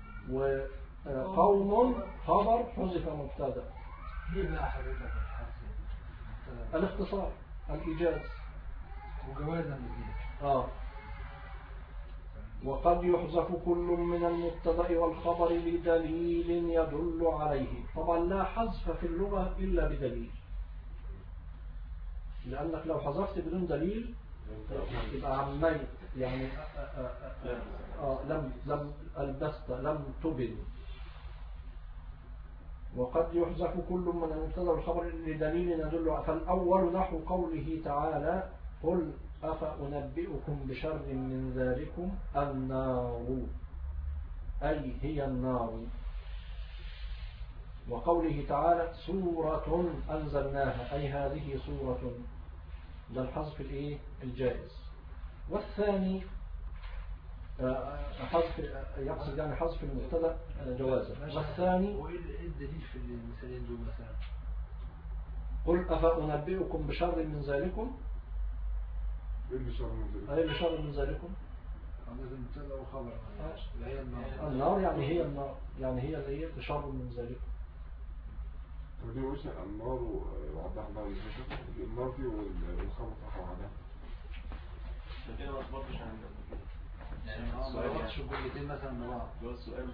وقوم خبر حذف مبتدأ. ليه بقى حضرتك الاختصار الإيجاز وجوازا الاثنين؟ وقد يحذف كل من المبتدأ والخبر لدليل يدل عليه. طبعا لا حذف في اللغة إلا بدليل، لأنك لو حذفت بدون دليل يبقى عميت، يعني لم ألبست لم تبن. وقد يحذف كل من المبتدأ والخبر لدليل يدل. فالأول نحو قوله تعالى قل أفأنبئكم بشر من ذلكم النار، أي هي النار. وقوله تعالى سورة أنزلناها، أي هذه سورة، ده الحذف الجائز. والثاني حذف يقصد يعني حذف المبتدا جوازا. والثاني وايه الدليل في المثالين دول مثلا؟ قل أفأنبئكم بشر من ذلكم، ايه بشر من ذلكم؟ أي بشر من ذلكم لازم مبتدا وخبر. هي النار، يعني هي النار، يعني هي اللي هي بشر من ذلكم. طب دي وش النار وعدها الله النار دي والخبر بتاعها وعدها كده ما اخبرتش عن يعني ما ربطش الجملتين مثلا مع بعض. ده السؤال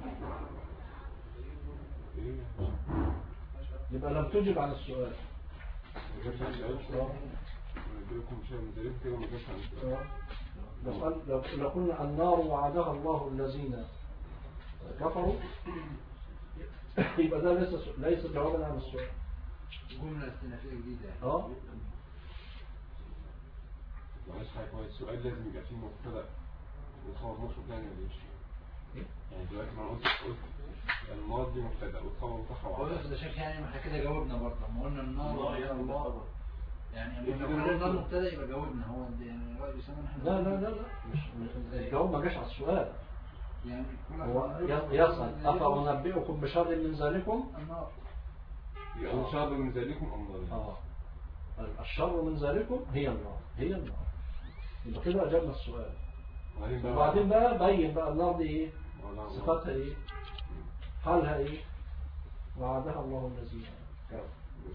ايه؟ يبقى لم تجب عن السؤال. ما جابش عن السؤال. نديلكم شيء من ذلك كده ما جابش عن السؤال. لو قلنا النار وعدها الله الذين كفروا يبقى ده ليس جوابا عن السؤال. جملة استئنافية جديدة يعني. معلش حاجة كويس، السؤال لازم يبقى فيه مبتدأ والخبر مطلوب تاني ولا ايش؟ يعني دلوقتي ما قلت النار دي مبتدأ والخبر بتاعها وعدها. ده شكل يعني ما احنا كده جاوبنا برضه، ما قلنا النار وعليها الله، يعني لما قلنا النار مبتدأ يبقى جاوبنا. هو يعني رأي بيسمى احنا لا مش الجواب ما جاش على السؤال. يعني هو يسأل أفأنبئكم بشر من ذلكم النار، يعني شر من ذلكم النار. الشر من ذلكم هي النار، هي النار. يبقى كده أجبنا السؤال. وبعدين بقى بين بقى النار دي ايه، صفاتها ايه، حالها ايه، وعدها الله الذين كفروا.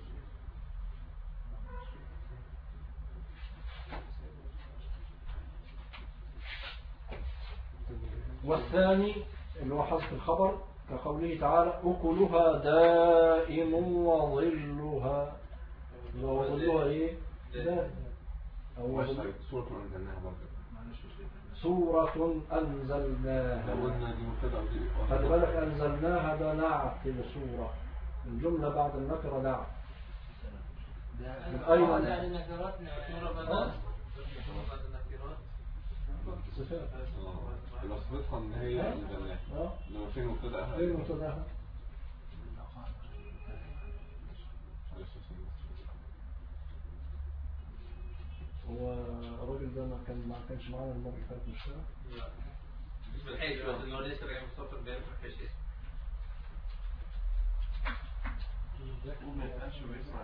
والثاني اللي هو حذف الخبر كقوله تعالى أكلها دائم وظلها. وظلها ايه؟ دائم. سورة أنزلناها برضه. سورة أنزلناها. خلي بالك أنزلناها ده نعت لسورة، الجملة بعد النكرة نعت. من أين بعد النكرات سورة بدل بعد النكرات صفات. يبقى صفتها ان هي أنزلناها. لو فين مبتدأها؟ فين مبتدأها؟ هو الراجل ده ما كانش معانا المرة اللي فاتت، مش كده؟ لا بالحيث بس انه ليس يعني مستوفر بين الحيث. ما يسألش ويسمع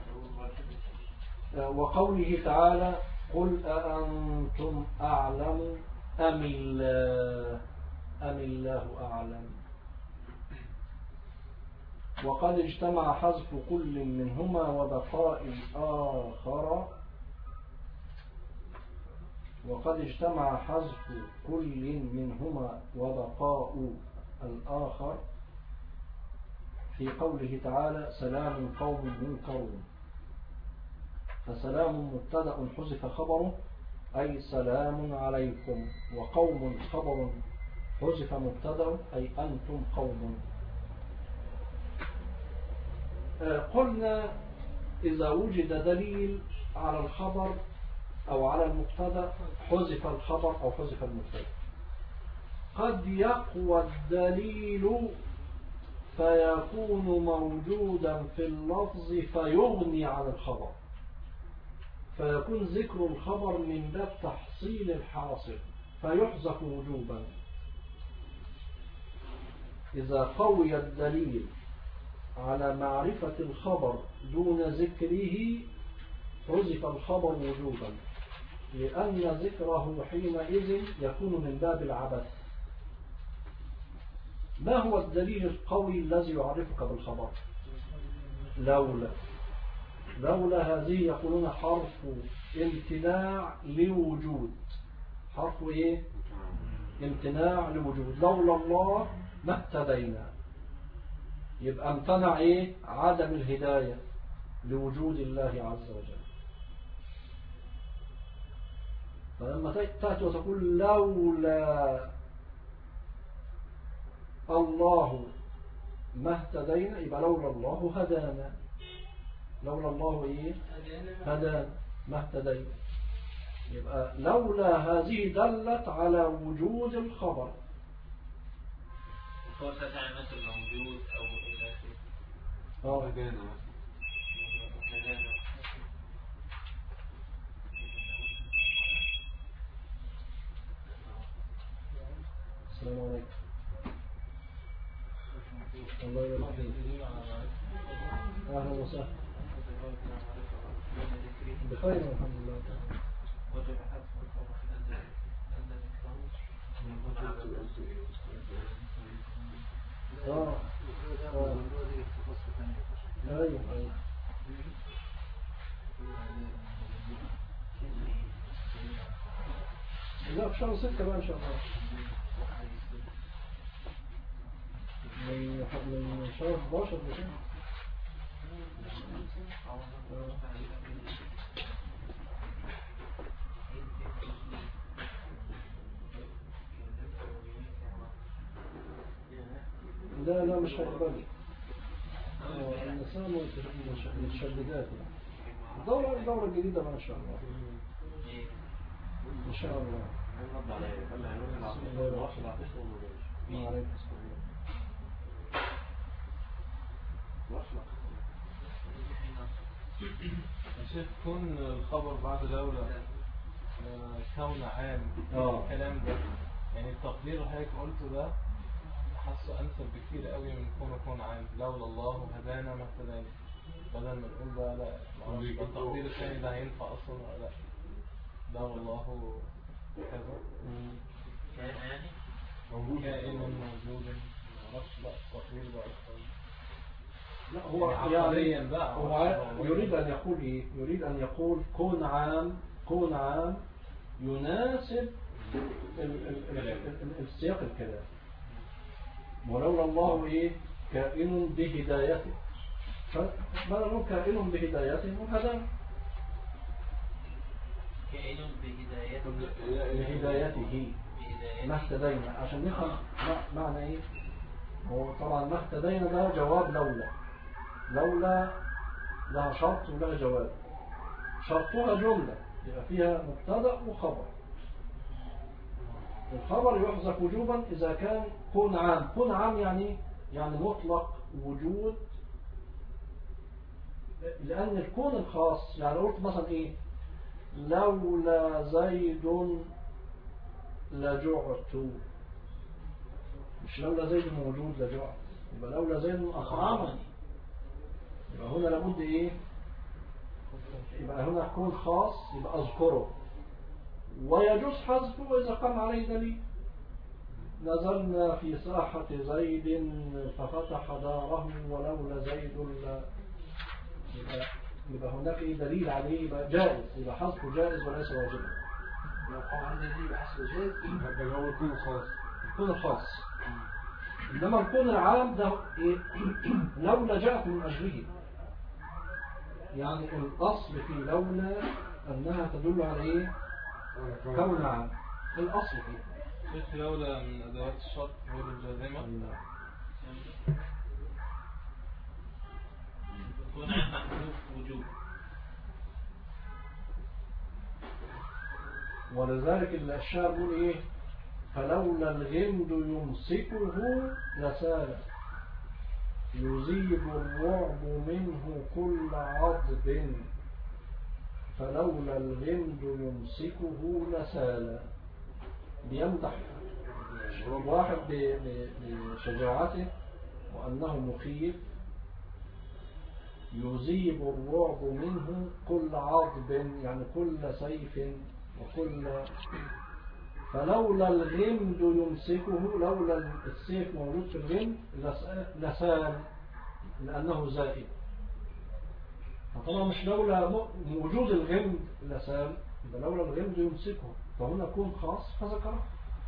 وقوله تعالى قل أأنتم أعلم أم الله أعلم. وقد اجتمع حذف كل منهما وبقاء الآخر وقد اجتمع حذف كل منهما وبقاء الآخر في قوله تعالى سلام قوم منكرون. فسلام مبتدأ حذف خبره أي سلام عليكم، وقوم خبر حذف مبتدأ أي أنتم قوم. قلنا إذا وجد دليل على الخبر أو على المبتدأ حذف الخبر أو حذف المبتدأ. قد يقوى الدليل فيكون موجودا في اللفظ فيغني عن الخبر، فيكون ذكر الخبر من باب تحصيل الحاصل فيحذف وجوبا. إذا قوي الدليل على معرفة الخبر دون ذكره حذف الخبر وجوبا، لأن ذكره حينئذ يكون من باب العبث. ما هو الدليل القوي الذي يعرفك بالخبر؟ لولا هذه يقولون حرف امتناع لوجود. حرف ايه؟ امتناع لوجود. لولا الله ما اهتدينا، يبقى امتنع ايه؟ عدم الهداية لوجود الله عز وجل. فلما تأتي وتقول لولا الله ما اهتدينا، يبقى لولا الله هدانا. لولا الله ايه؟ هدانا ما اهتدينا. يبقى لولا هذه دلت على وجود الخبر. فرصة تعمل مثل موجود أو إلى هدانا مثلا. السلام عليكم. الله يبارك فيك. أهلا وسهلا. بخير الحمد لله. وجب حذف الخبر أيوه. لا في شهر 6 بقى إن شاء الله. من شهر 11 بكده. لا مش هيقبل. النساء متشددات. الدورة الجديدة ما شاء الله. إن شاء الله. شيخ كون الخبر بعد لولا كون عام الكلام ده، يعني التقدير اللي حضرتك قلته ده حاسه انسب بكتير قوي من كون عام. لولا الله هدانا ما اهتدينا، بدل ما نقول بقى لا معرفش التقدير الثاني ده هينفع اصلا ولا لا. لولا الله كذا يعني كائن موجود معرفش بقى التقدير بقى. لا هو يعني هو يريد أن يقول إيه؟ يريد أن يقول كون عام يناسب السياق الكلام. ولولا الله إيه؟ كائن بهدايته، فبدل كائن بهدايته وهدانا. كائن بهدايته ما اهتدينا، عشان نفهم معنى إيه. هو طبعا ما اهتدينا ده جواب لولا لها شرط ولها جواب. شرطها جملة يبقى فيها مبتدأ وخبر. الخبر يحذف وجوبا إذا كان كون عام يعني مطلق وجود، لأن الكون الخاص يعني قلت مثلا إيه؟ لولا زيد لجعت، مش لولا زيد موجود لجعت. يبقى لولا زيد أطعمني، يبقى هنا لابد ايه؟ يبقى هنا يكون خاص، يبقى اذكره، ويجوز حذفه اذا قام عليه دليل. نزلنا في ساحة زيد ففتح داره ولولا زيد يبقى هناك ايه دليل عليه، يبقى جائز، يبقى حذفه جائز وليس واجبا. لو قام عندي دليل يبقى حسب جائز. بل هو يكون خاص. يكون الخاص. إنما الكون العام ده إيه؟ لولا جاءت من أجله. يعني الأصل في لولا أنها تدل على إيه؟ كون عام. الأصل فيه. شيخ لولا من أدوات الشرط غير الجازمة. يكون عام محذوف وجوب. ولذلك الشاعر يقول إيه؟ فلولا الغمد يمسكه لسال يزيد الرعب منه كل عضب. فلولا الغمد يمسكه لسال. بيمدح واحد بشجاعته وأنه مخيف. يزيب الرعب منه كل عضب، يعني كل سيف وكل. فلولا الغمد يمسكه، لولا السيف موجود في الغمد لسال لأنه زائد. فطبعا مش لولا وجود الغمد لسال، يبقى لولا الغمد يمسكه، فهنا يكون خاص فذكره.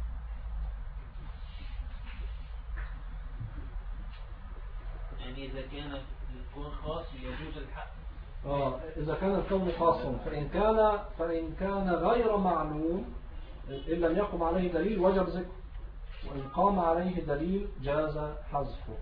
يعني إذا كان الكون خاص يجوز الحق. إذا كان الكون خاصا، فإن كان غير معلوم إن لم يقم عليه دليل وجب ذكره، وإن قام عليه دليل جاز حذفه.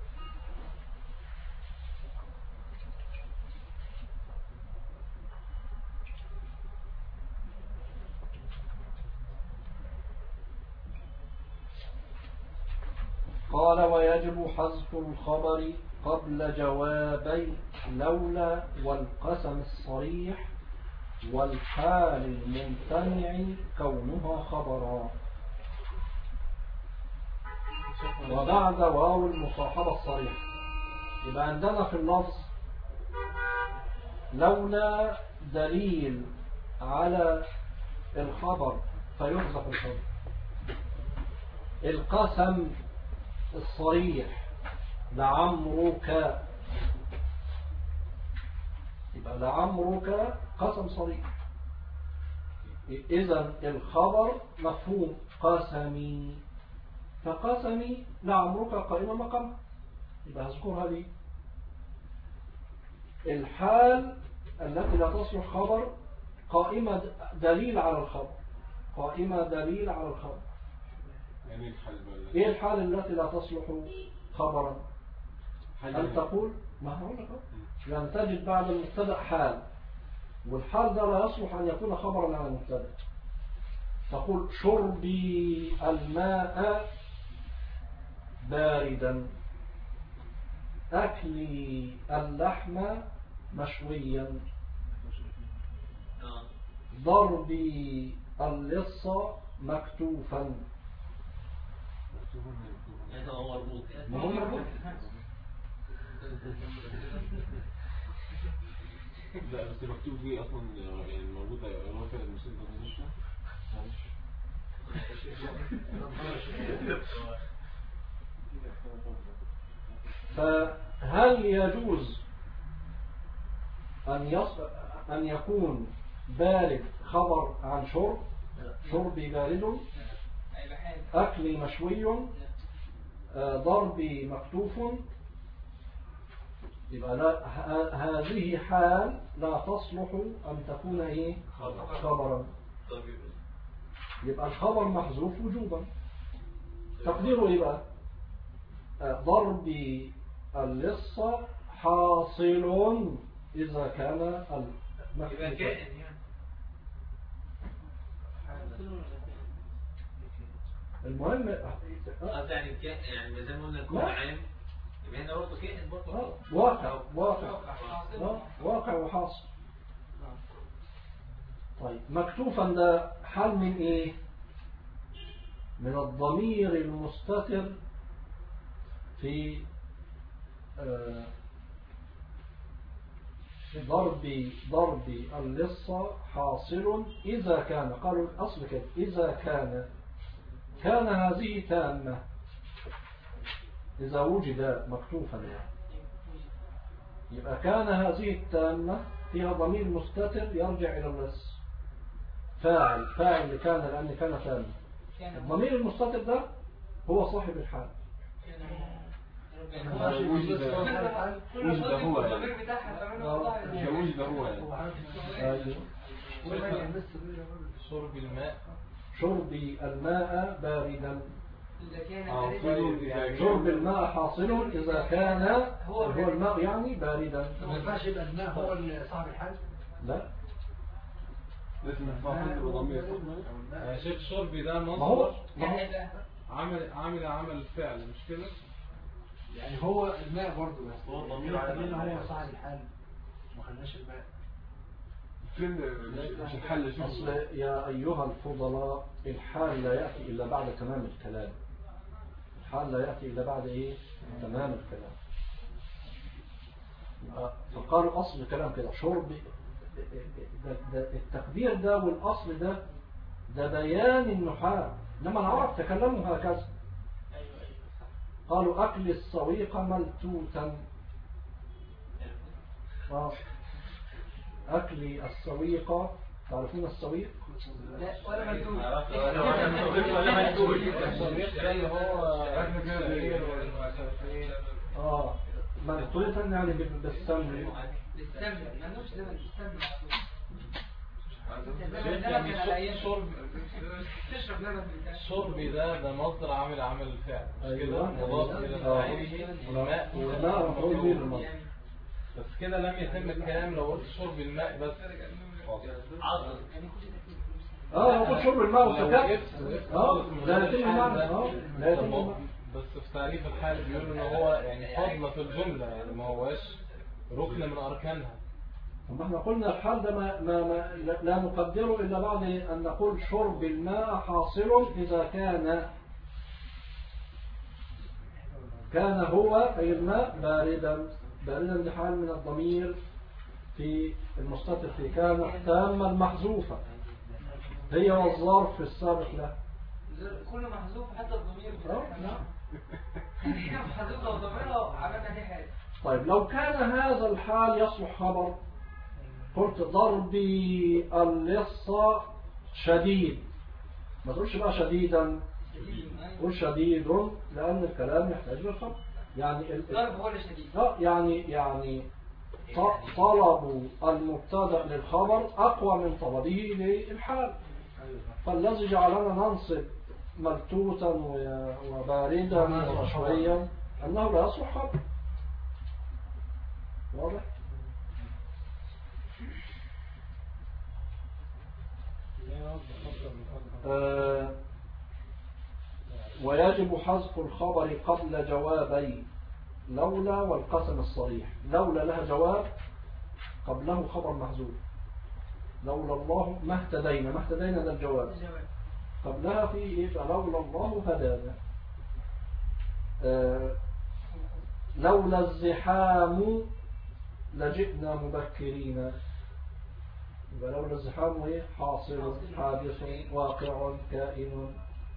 قال ويجب حذف الخبر قبل جوابي لولا والقسم الصريح والحال الممتنع كونها خبرا، وبعد واو المصاحبة الصريح. يبقى عندنا في اللفظ لولا دليل على الخبر فيحذف الخبر. القسم الصريح لعمرك، يبقى لعمرك قسم صريح. إذن الخبر مفهوم قسمي، فقسمي لعمرك قائمة مقام، يبقى هذكرها لي. الحال التي لا تصلح خبر قائمة دليل على الخبر، قائمة دليل على الخبر. يعني ايه الحال التي لا تصلح خبرا؟ أن تقول ما هقول لك يعني تجد بعد المبتدا حال، والحال ده لا يصلح أن يكون خبرا على المبتدا. تقول شربي الماء باردا، أكلي اللحم مشويا، ضربي اللص مكتوفا. هذا هو مربوط. ما هو مربوط. لا بس مكتوب فيه اصلا يعني موجوده رافع المسلم ده. فهل يجوز أن يكون بارد خبر عن شرب؟ شربي بارد، أكلي مشوي، ضربي مكتوف. يبقى لا، هذه حال لا تصلح أن تكون إيه؟ خبرا. يبقى الخبر محذوف وجوبا. تقديره إيه بقى؟ ضربي اللص حاصل إذا كان يبقى كائن يعني. المهم يعني كائن، يعني زي ما قلنا الكون عام، يبقى هنا برضه كائن برضه. واقع وحاصل. طيب مكتوفا ده حال من ايه؟ من الضمير المستتر في ضرب اللص حاصل إذا كان، قالوا الأصل كده إذا كان هذه تامة، إذا وجد مكتوفا يعني. يبقى كان هذه التامة فيها ضمير مستتر يرجع إلى اللص، فاعل لكان لأن كان تامة. الضمير المستتر ده هو صاحب الحال. وجد هو شرب الماء باردا. شرب الماء حاصل إذا كان هو الماء يعني باردا. ما ينفعش يبقى الماء هو صاحب الحال؟ لا، لازم يتفاعل بضمير. يا شيخ شربي ده ما هو عمل الفعل مش كده؟ يعني هو الماء برضه، بس هو الضمير على خلينا هو صاحب الحال، ما خلناش الماء. فين مش الحل؟ أصل يا أيها الفضلاء الحال لا يأتي إلا بعد تمام الكلام. الحال لا يأتي إلا بعد إيه؟ تمام الكلام. فقالوا أصل الكلام كده شرب التقدير ده والأصل ده بيان النحاة، لما نعرف تكلموا هكذا. قالوا أكل السويق ملتوتا. أكل السويق، تعرفون السويق؟ لا ولا مندوب. ملتوتا يعني بالسمن. شربي ده مصدر عمل الفعل مش كده؟ مضاف الى الماء مفعول به الماء. بس كده لم يتم الكلام لو قلت شرب الماء بس. لو قلت شرب الماء وسكت لا يتم المعنى. لا يتم المعنى. بس في تعريف الحال بيقول ان هو يعني فضل في الجملة، يعني ما هواش ركن من اركانها. طب احنا قلنا الحال ده ما لا نقدره إلا بعد أن نقول شرب الماء حاصل إذا كان هو أي الماء باردا لحال من الضمير في المستتر في كان تاما محذوفة، هي والظرف السابق له كله محذوف حتى الضمير. نعم. محذوفة وضميرها عملنا دي حاجة. طيب لو كان هذا الحال يصلح خبر، قلت ضربي اللص شديد، ما تقولش بقى شديدا، قول شديد لأن الكلام يحتاج للخبر. يعني الضرب هو اللي شديد. يعني طلب المبتدأ للخبر أقوى من طلبه للحال، فالذي جعلنا ننصب ملتوتا وباردا وشويا أنه لا يصلح خبر. واضح؟ ويجب حذف الخبر قبل جوابي لولا والقسم الصريح. لولا لها جواب قبله خبر محذوف، لولا الله ما اهتدينا ده الجواب، قبلها في ايه؟ لولا الله هدانا. لولا الزحام لجئنا مبكرين. يبقى لولا الزحام ايه؟ حاصل، حادث، واقع، كائن.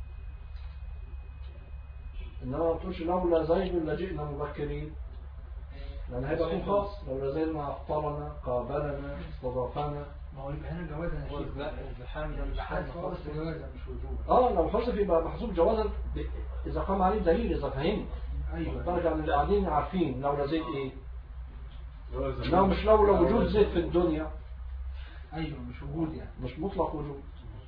إنما ما تقولش لولا زيد لجئنا مبكرين، لأن هيبقى يكون خاص. لولا زيد ما أفطرنا، قابلنا، استضافنا. ما هو يبقى هنا جوازا هو الزحام ده مش حذف جوازا مش وجوبا. لو حذف يبقى محذوف جوازا إذا قام عليه دليل، إذا فهمت. أيوة. درجة عن اللي قاعدين عارفين لولا زيد إيه؟ لو مش لولا وجود زيد في الدنيا. أيوة مش وجود يعني. مش مطلق وجود.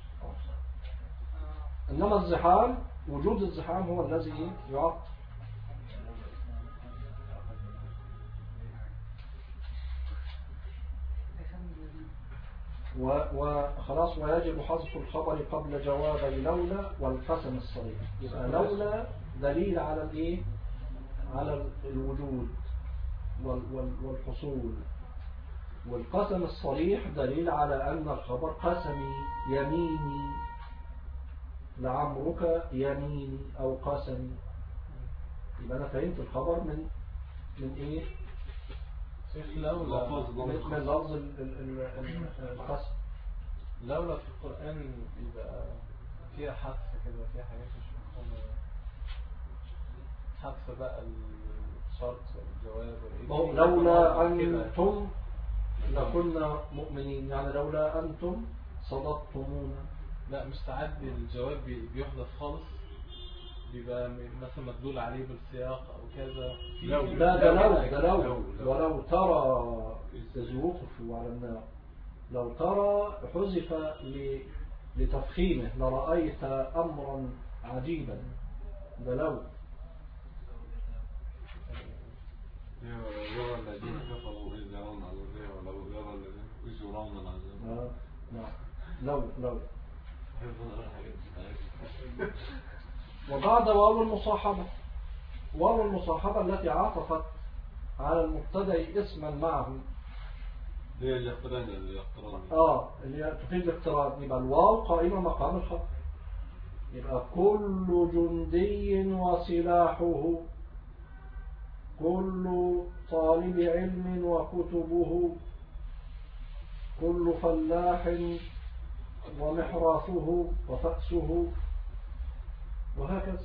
إنما الزحام، وجود الزحام هو الذي يعطل. وخلاص. ويجب حذف الخبر قبل جوابي لولا والقسم الصريح. يبقى لولا دليل على الايه؟ على الوجود والحصول، والقسم الصريح دليل على ان الخبر قسمي يميني، لعمرك يميني او قسمي. يبقى انا فهمت الخبر من ايه؟ شيخ لولا من لفظ القسم. لولا في القرآن بيبقى فيها حذف كده، فيها حاجات مش مفهومة، حذف بقى الشرط والجواب والإجابة. لولا أنتم لكنا مؤمنين، يعني لولا أنتم صدقتمونا. لا مش تعدي الجواب بيحذف خالص، بيبقى مثلا مدلول عليه بالسياق أو كذا. لا ده لو ولو ترى إذ وقفوا على النار، لو ترى حذف لتفخيمه لرأيت أمرا عجيبا، ده لو يرى الذين كفروا إذ يرون العذاب ولو يرى الذين إذ يرون العذاب. نعم لو وبعد واو المصاحبة، واو المصاحبة التي عطفت على المبتدأ اسما معه، هي الاقتران اللي تفيد الاقتران، يبقى الواو قائمة مقام الخبر، يبقى كل جندي وسلاحه، كل طالب علم وكتبه، كل فلاح ومحراثه وفأسه، وهكذا.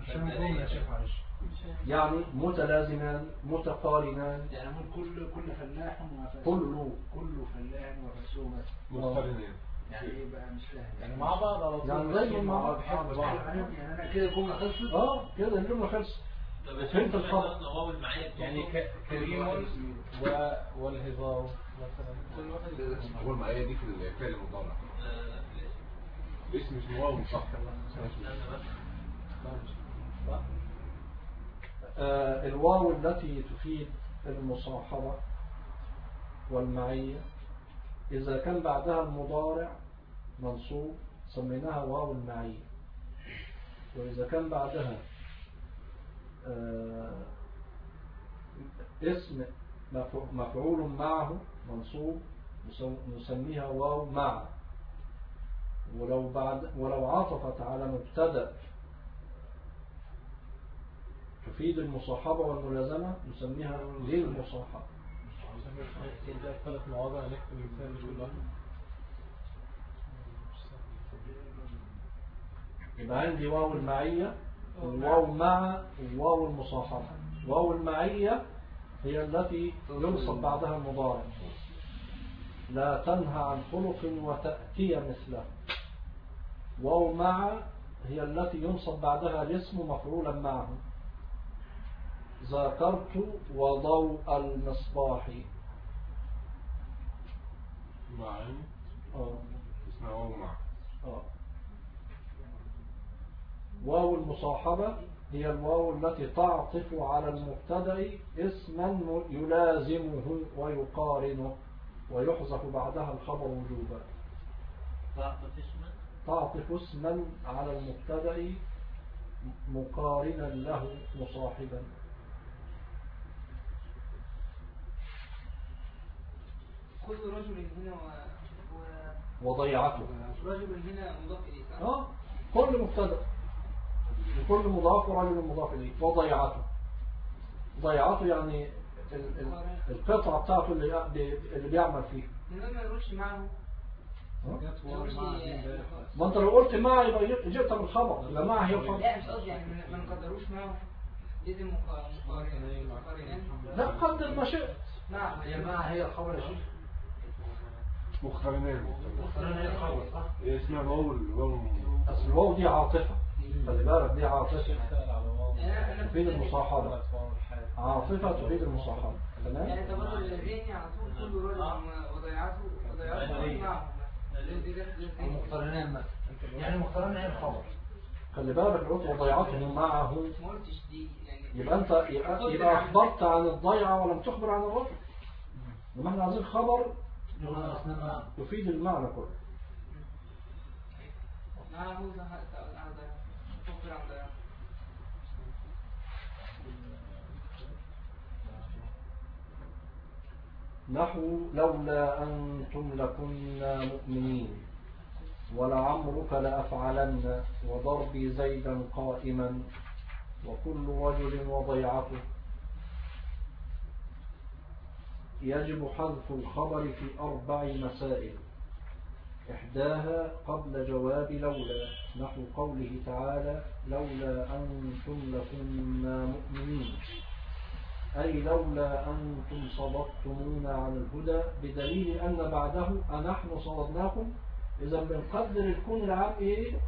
يعني متلازمان متقارنان، يعني كل فلاح كل فلاح وفأسه مقترنين. يعني ايه بقى مش فاهم؟ يعني مع بعض على طول، يعني زي ما بعض. يعني انا كده الجمله خلصت. كده الجمله خلصت. فهمت الخبر. يعني كريم والهزار مثلا، كل واحد أول ما هي دي في الفعل المضارع. الاسم مش واو صح. الواو التي تفيد المصاحبة والمعية إذا كان بعدها المضارع منصوب سميناها واو المعية، وإذا كان بعدها اسم مفعول معه منصوب نسميها واو مع، ولو عطفت على مبتدأ تفيد المصاحبة والملازمة نسميها للمصاحبة. ثلاث مواضع نكتب المثال كلها. يبقى عندي واو المعية والواو مع والواو المصاحبة. واو المعية هي التي ينصب بعدها المضارع، لا تنهى عن خلق وتأتي مثله. واو مع هي التي ينصب بعدها الاسم مفعولا معه، ذاكرت وضوء المصباح. معي اسمها واو مع. واو المصاحبة هي الواو التي تعطف على المبتدأ اسما يلازمه ويقارنه ويحذف بعدها الخبر وجوبا. تعطف اسما على المبتدأ مقارنا له مصاحبا. كل رجل هنا وضيعته. رجل هنا مضاف إليه. كل مبتدأ وكل مضاف ورجل مضاف إليه. وضيعته، ضيعته يعني القطعة بتاعته اللي بيعمل فيها. لماذا ما يروحش معه؟ ما انت لو قلت معه يبقى جئت من الخبر، يبقى معه هي الخبر. لا مش قصدي، يعني ما نقدروش معه لازم مقارنين. لا قدر ما شئت. نعم يا جماعه هي الخبر يا شيخ. مقترنين هي الخبر صح. هي اسمها واو. اصل الواو دي عاطفة، خلي بالك دي عاطفة تفيد المصاحبة. عاطفة تفيد المصاحبة. تمام. يعني تبادل الذهني على طول كل رجل وضيعته معه. مقترنين مثلا، يعني مقترنين هي الخبر. خلي بالك العطف وضيعته معه، ما قلتش دي يعني. يبقى أخبرت عن الضيعة ولم تخبر عن الرجل. لما احنا عايزين خبر يفيد المعنى كله. معه تخبر عن ضيعته. نحو لولا أنتم لكنا مؤمنين، ولعمرك لأفعلن، وضربي زيدا قائما، وكل رجل وضيعته. يجب حذف الخبر في 4 مسائل. إحداها قبل جواب لولا، نحو قوله تعالى لولا أنتم لكنا مؤمنين، أي لولا أنتم صددتمونا عن الهدى، بدليل أن بعده أنحن صددناكم. إذا بنقدر الكون العام إيه؟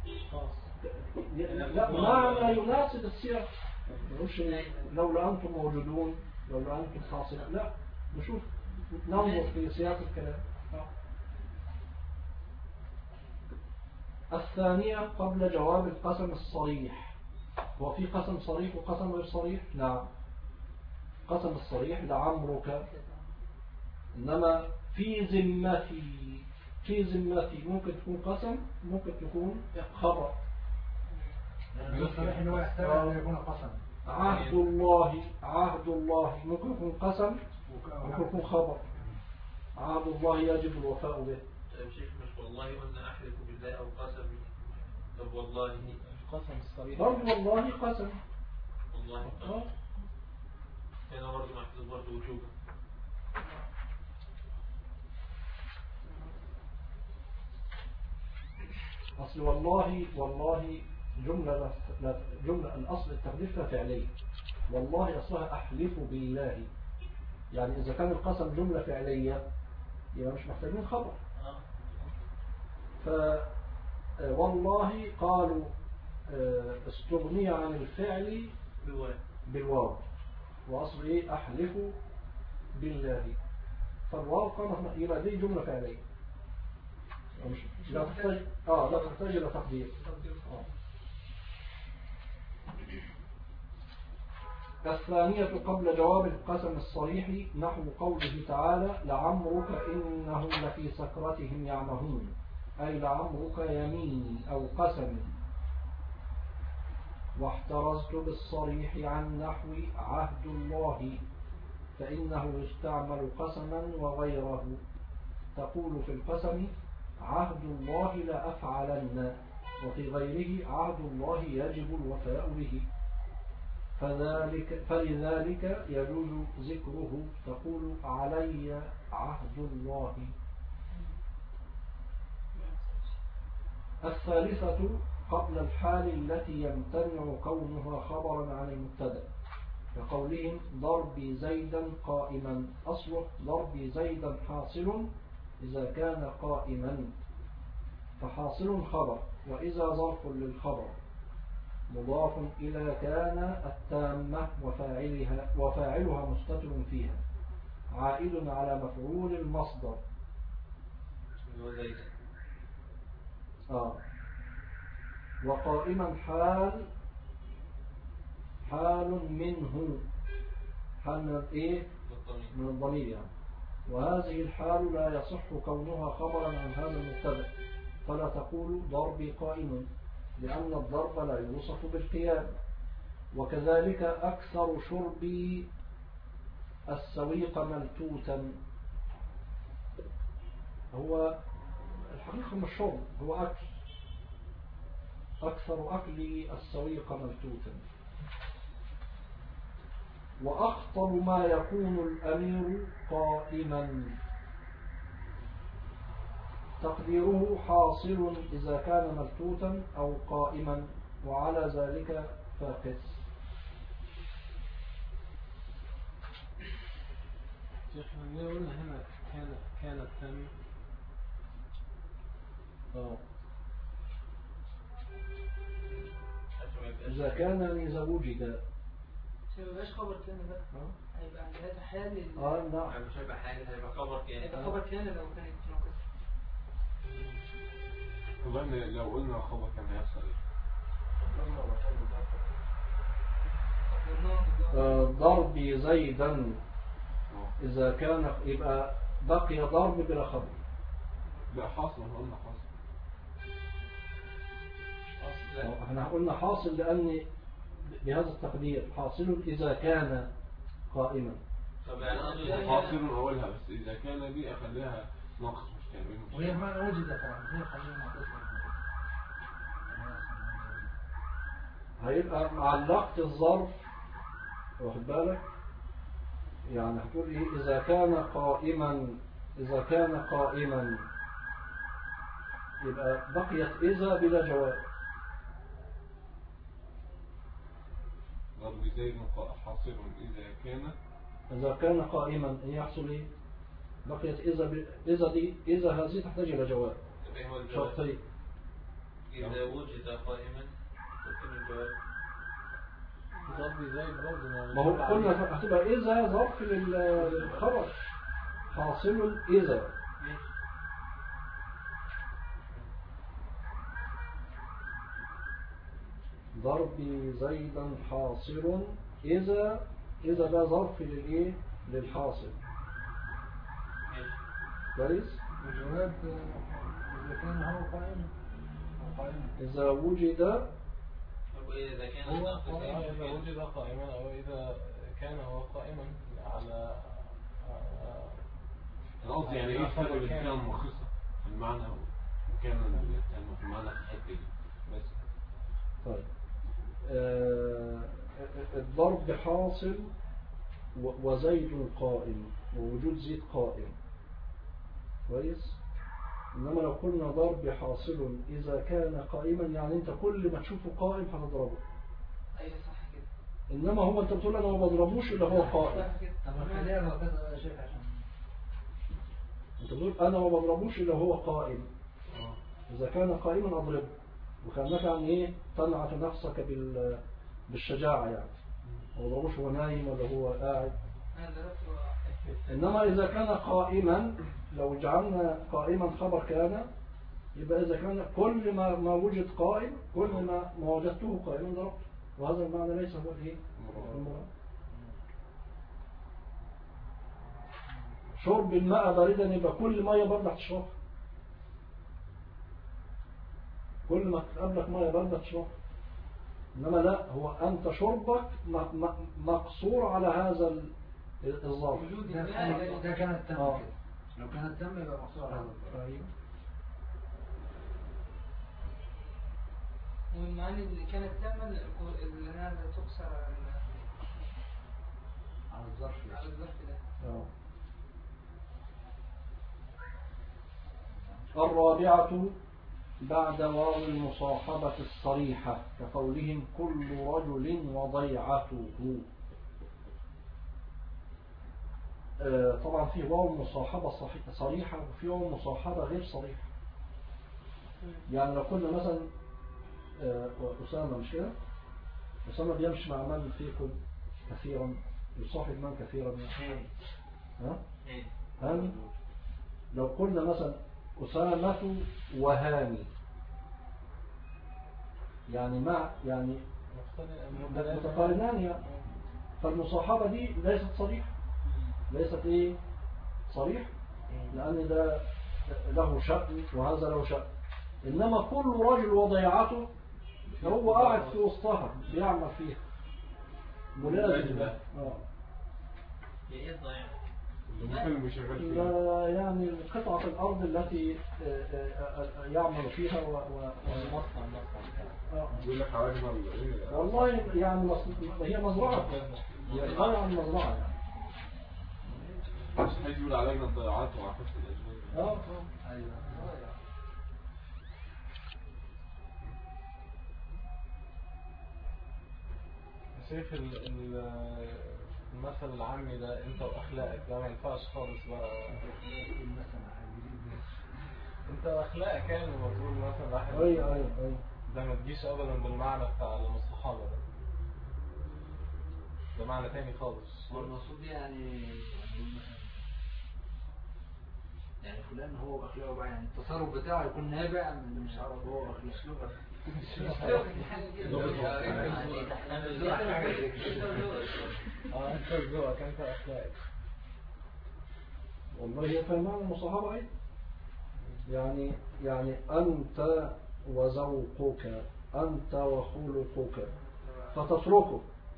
لا معنى يناسب السياق، مش لولا أنتم موجودون لولا أنتم حاصلون، لا نشوف ننظر في سياق الكلام. الثانية قبل جواب القسم الصريح. هو في قسم صريح وقسم غير صريح؟ نعم. قسم الصريح لعمرك، إنما في ذمتي ممكن تكون قسم، ممكن تكون خبر. الصريح إنه يحتاج أن يكون قسم. عهد الله ممكن يكون قسم، ممكن يكون خبر. عهد الله يجب الوفاء به. طيب شيخ، مش والله قلنا أحلف بالله أو قسم؟ طب والله القسم الصريح برضو والله قسم. والله قسم هنا برضو محفوظ برضو وجوبا. أصل والله جملة الأصل التقدير فيها فعلية. والله أصلها أحلف بالله، يعني إذا كان القسم جملة فعلية يبقى مش محتاجين خبر. والله قالوا استغني عن الفعل بالواو، وأصل إيه؟ أحلف بالله، فالواو قامت يبقى دي جملة فعلية لا تحتاج إلى تقدير. الثانية قبل جواب القسم الصريح، نحو قوله تعالى لعمرك إنهم لفي سكرتهم يعمهون، أي لعمرك يميني أو قسم. واحترزت بالصريح عن نحو عهد الله، فإنه يستعمل قسما وغيره. تقول في القسم عهد الله لأفعلن، وفي غيره عهد الله يجب الوفاء به، فلذلك يجوز ذكره. تقول علي عهد الله. الثالثة قبل الحال التي يمتنع كونها خبرا عن المبتدأ، كقولهم ضربي زيدا قائما، أصله ضربي زيدا حاصل إذا كان قائما، فحاصل خبر، وإذا ظرف للخبر مضاف إلى كان التامة وفاعلها مستتر فيها، عائد على مفعول المصدر. وقائما حال منه، حال من ايه؟ من الضمير يعني. وهذه الحال لا يصح كونها خبرا عن هذا المبتدأ، فلا تقول ضربي قائم، لأن الضرب لا يوصف بالقيام. وكذلك أكثر شربي السويق ملتوتا، هو الحقيقة مش شرب، هو أكل. أكثر أكلي السويق ملتوتا. وأخطر ما يكون الأمير قائما، تقديره حاصل إذا كان ملتوتا أو قائما، وعلى ذلك فاقس. شيخنا قلنا هنا كانت تم إذا كان إذا وجد مش خبر كان بقى، هيبقى هذا حال نعم، مش هيبقى حال، هيبقى خبر كان. هيبقى خبر كان لو كانت ناقصة. والله لو قلنا خبر كان هيحصل ضربي زيدا إذا كان يبقى بقي ضرب بلا خبر. لا حاصل، قلنا حاصل. احنا قلنا حاصل لأن بهذا التقدير حاصل إذا كان قائما. طب يعني حاصل أولها، بس إذا كان دي أخليها ناقص مش كامل. وهي ما وجد طبعا، هي خليها ناقصة. هيبقى علقت الظرف، واخد بالك، يعني هتقول إيه إذا كان قائما، إذا كان قائما يبقى بقيت إذا بلا جواب. ضرب زيد حاصل إذا كان قائما يحصل إيه؟ بقيت إذا هذه تحتاج إلى جواب شرطي. إذا وجد قائما يكون الجواب ضرب زيد برضه ما هو قلنا هتبقى إذا ظرف للخبر حاصل إذا. ضرب زيدا حاصل إذا ده ظرف للإيه؟ للحاصل. كويس؟ الجواب إذا كان هو قائم إذا وجد وإذا كان هو إذا وجد قائما أو إذا كان هو قائما على القصد يعني ايه الفرق بين كان ومخصصة في المعنى وكان في المعنى في الحتة دي بس. طيب الضرب حاصل وزيد قائم ووجود زيد قائم. كويس؟ إنما لو قلنا ضرب حاصل إذا كان قائما يعني أنت كل ما تشوفه قائم هتضربه. ايوه صح كده. إنما هو أنت بتقول أنا ما بضربوش إلا هو قائم. طب خليها لو كذا يا شيخ عشان أنت بتقول أنا ما بضربوش إلا هو قائم. إذا كان قائما أضربه، وكأنك يعني إيه تنعت نفسك بالشجاعة يعني. ما بضربوش هو نايم ولا هو قاعد. إنما إذا كان قائما لو جعلنا قائما خبر كان يبقى إذا كان كل ما وجد قائم كل ما وجدته قائما ضربته، وهذا المعنى ليس هو الإيه؟ المراد. شرب الماء باردا يبقى كل مية باردة تشربها، كل ما تقابلك مية باردة تشربها. إنما لا، هو أنت شربك مقصور على هذا الظرف. ده كانت تم كده. لو كانت تم يبقى مقصور على هذا. أيوه. والمعاني اللي كانت تامة اللي هذا تقصر على الظرف ده. الرابعة بعد واو المصاحبة الصريحة كقولهم كل رجل وضيعته. طبعا في واو مصاحبة صريحة وفي واو مصاحبة غير صريحة. يعني لو قلنا مثلا أسامة مش كده؟ أسامة بيمشي مع من فيكم كثيرا يصاحب من كثيرا ها؟ هاني. لو قلنا مثلا أسامة وهاني يعني يعني متقارنان يعني. فالمصاحبة دي ليست صريحة، ليست ايه صريح، لأن ده له شأن وهذا له شأن. إنما كل رجل وضيعته هو قاعد في وسطها بيعمل فيها ملازم. ايه الضياع؟ لا يعني قطعة الأرض التي يعمل فيها يقول لك حوالي والله يعني هي مزرعة، هي طبعا مزرعة يعني. مش حد يقول علينا الضياعات وعفت الأجنبي. ايوه. شيخ المثل العامي ده انت واخلاقك ده ما ينفعش خالص بقى. انت واخلاقك يعني المفروض مثلا واحد اي ده ما تجيش ابدا بالمعنى بتاع المصطحبه ده معنى تاني خالص. هو المقصود يعني فلان هو واخلاقه بقى، يعني التصرف بتاعه يكون نابع من مش عارف هو واخلاقه. انت ذوقك انت اخلاقك. والله هي فهمان المصاحبة ايه يعني أنت وذوقك، أنت وخلقك، فتتركه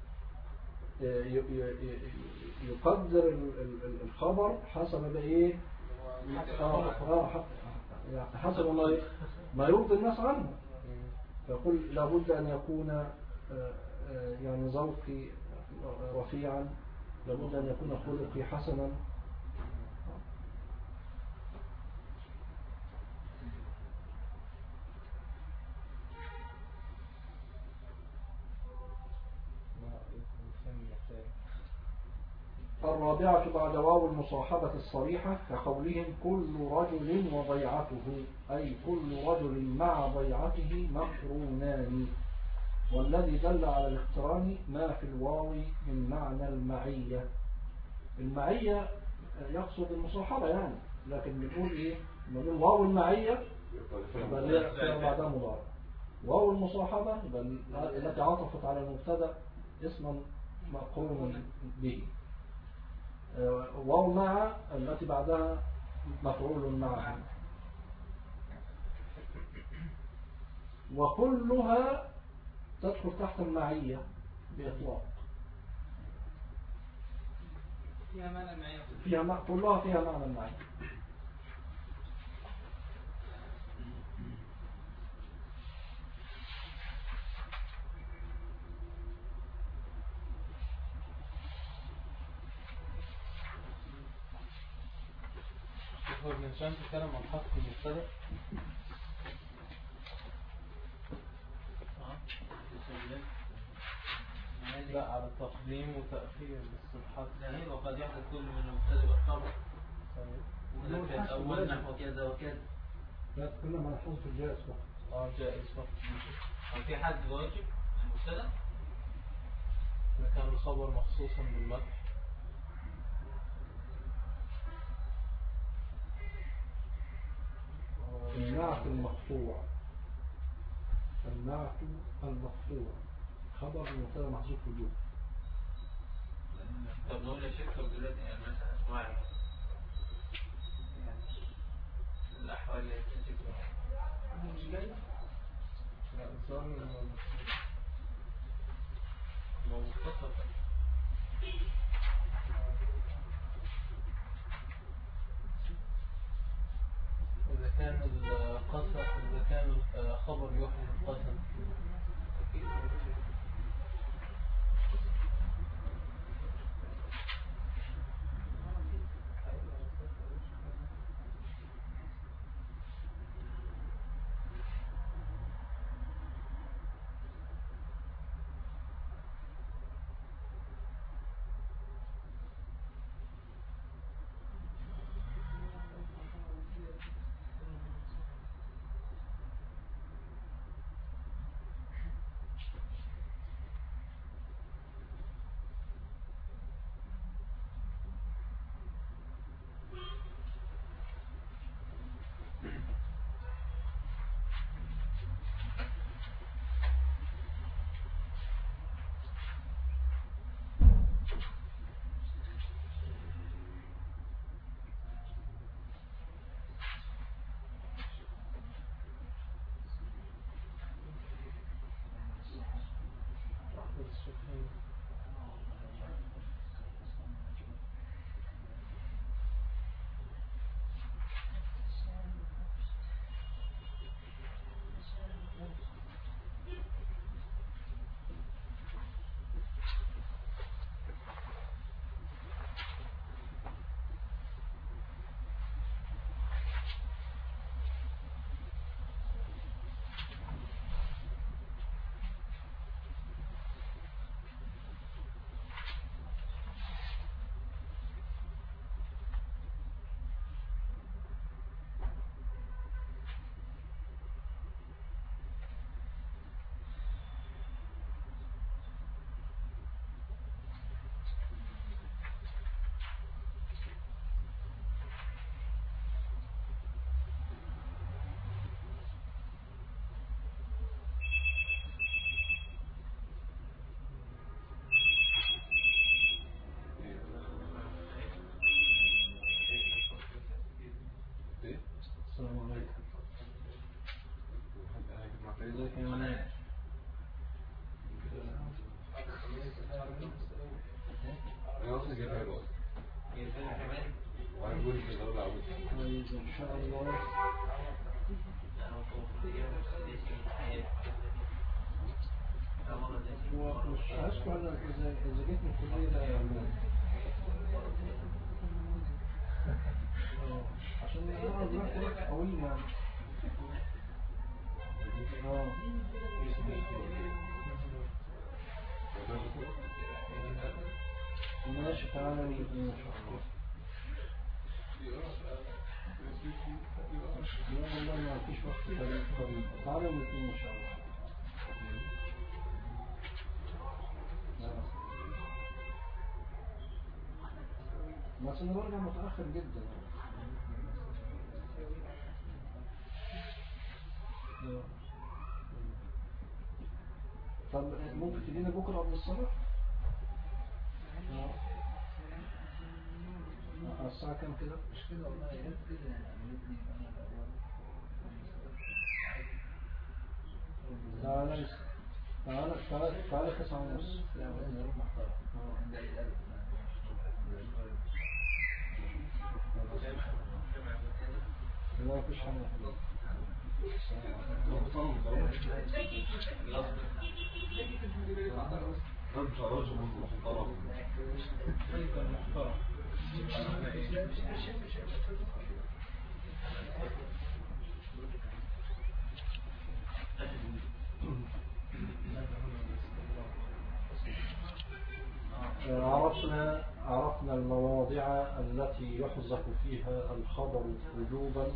يقدر الخبر حسب بايه حسب ما يرضي الناس عنه. فيقول لابد أن يكون يعني ذوقي رفيعا لابد أن يكون خلقي حسنا. الرابعة بعد واو المصاحبة الصريحة كقولهم كل رجل وضيعته، أي كل رجل مع ضيعته مقرونان، والذي دل على الاقتران ما في الواو من معنى المعية. المعية يقصد المصاحبة يعني، لكن بنقول إيه؟ بنقول واو المعية يبقى فيها بعدها مضارع، واو المصاحبة التي عطفت على المبتدأ اسما مقرون به، واو مع التي بعدها مفعول معها، وكلها تدخل تحت المعية بإطلاق. فيها معنى المعية، كلها فيها معنى المعية. ابن هشام تتكلم عن حق المبتدأ. لا، على تقديم وتأخير الاصطلاحات. يعني وقد يحدث كل من المبتدأ والخبر. ولكن أول نحو كذا وكذا. لا تتكلم عن حذف الجائز فقط. جائز فقط. هل في حد واجب المبتدأ؟ إذا كان الخبر مخصوصا بالمدح. النعت المقطوع، النعت المقطوع خبر المبتدأ محذوف وجوب. طب نقول يا شيخ دلوقتي يعني مثلا اسمعي يعني الأحوال اللي تجيبها مش جاي. لا، إنسان مختصر. إذا كان القسم، إذا كان الخبر يحمل القسم. السلام عليكم. ازيك يا منال؟ انا اصلا جايبها له جايبها كمان؟ وانا بقول مش هقدر اعود. طيب ان شاء الله. هو مش هشكر اذا جيت من الكليه ده يا عماد. عشان يقعد وقت طويل يعني. ماشي تعالى نجيب إن شاء الله. لا والله ما فيش وقت قريب. تعالى نجيب إن شاء الله. بس أنا برجع متأخر جدا. طب ممكن تجينا بكرة قبل الصلاة؟ الساعة كام كده؟ مش كده والله، يا ريت كده يعني عملتني انا الاول. تعالى 9:30. لا وين نروح محترم. عند عيد الألف. لا مفيش حاجة. عرفنا المواضع التي يحذف فيها الخبر وجوبا،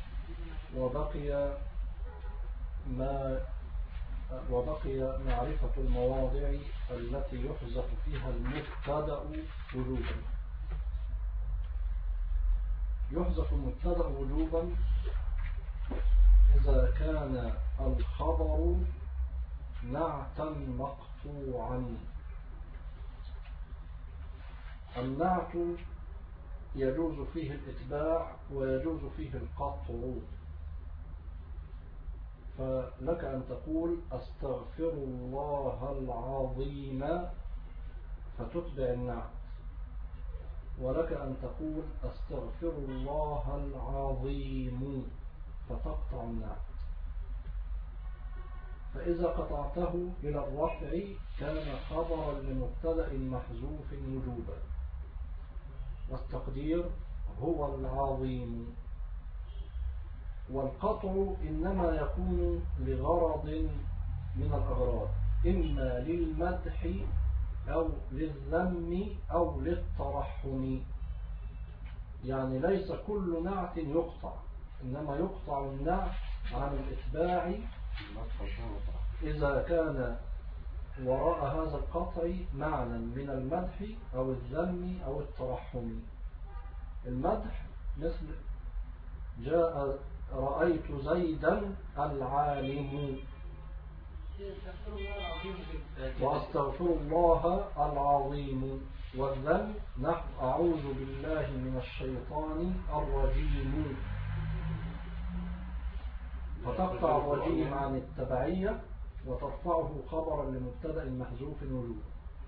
وبقي معرفة المواضع التي يحذف فيها المبتدأ وجوبا. يحذف المبتدأ وجوبا إذا كان الخبر نعتا مقطوعا. النعت يجوز فيه الإتباع ويجوز فيه القطع، فلك أن تقول أستغفر الله العظيم فتتبع النعت، ولك أن تقول أستغفر الله العظيم فتقطع النعت. فإذا قطعته إلى الرفع كان خبرا لمبتدأ محذوف وجوبا، والتقدير هو العظيم. والقطع إنما يكون لغرض من الأغراض، إما للمدح أو للذم أو للترحم. يعني ليس كل نعت يقطع، إنما يقطع النعت عن الإتباع إذا كان وراء هذا القطع معنى من المدح أو الذم أو الترحم. المدح مثل جاء رأيت زيدا العالم، وأستغفر الله العظيم. والذم نحو أعوذ بالله من الشيطان الرجيم، فتقطع الرجيم عن التبعية وترفعه خبرا لمبتدأ محذوف وجوبا.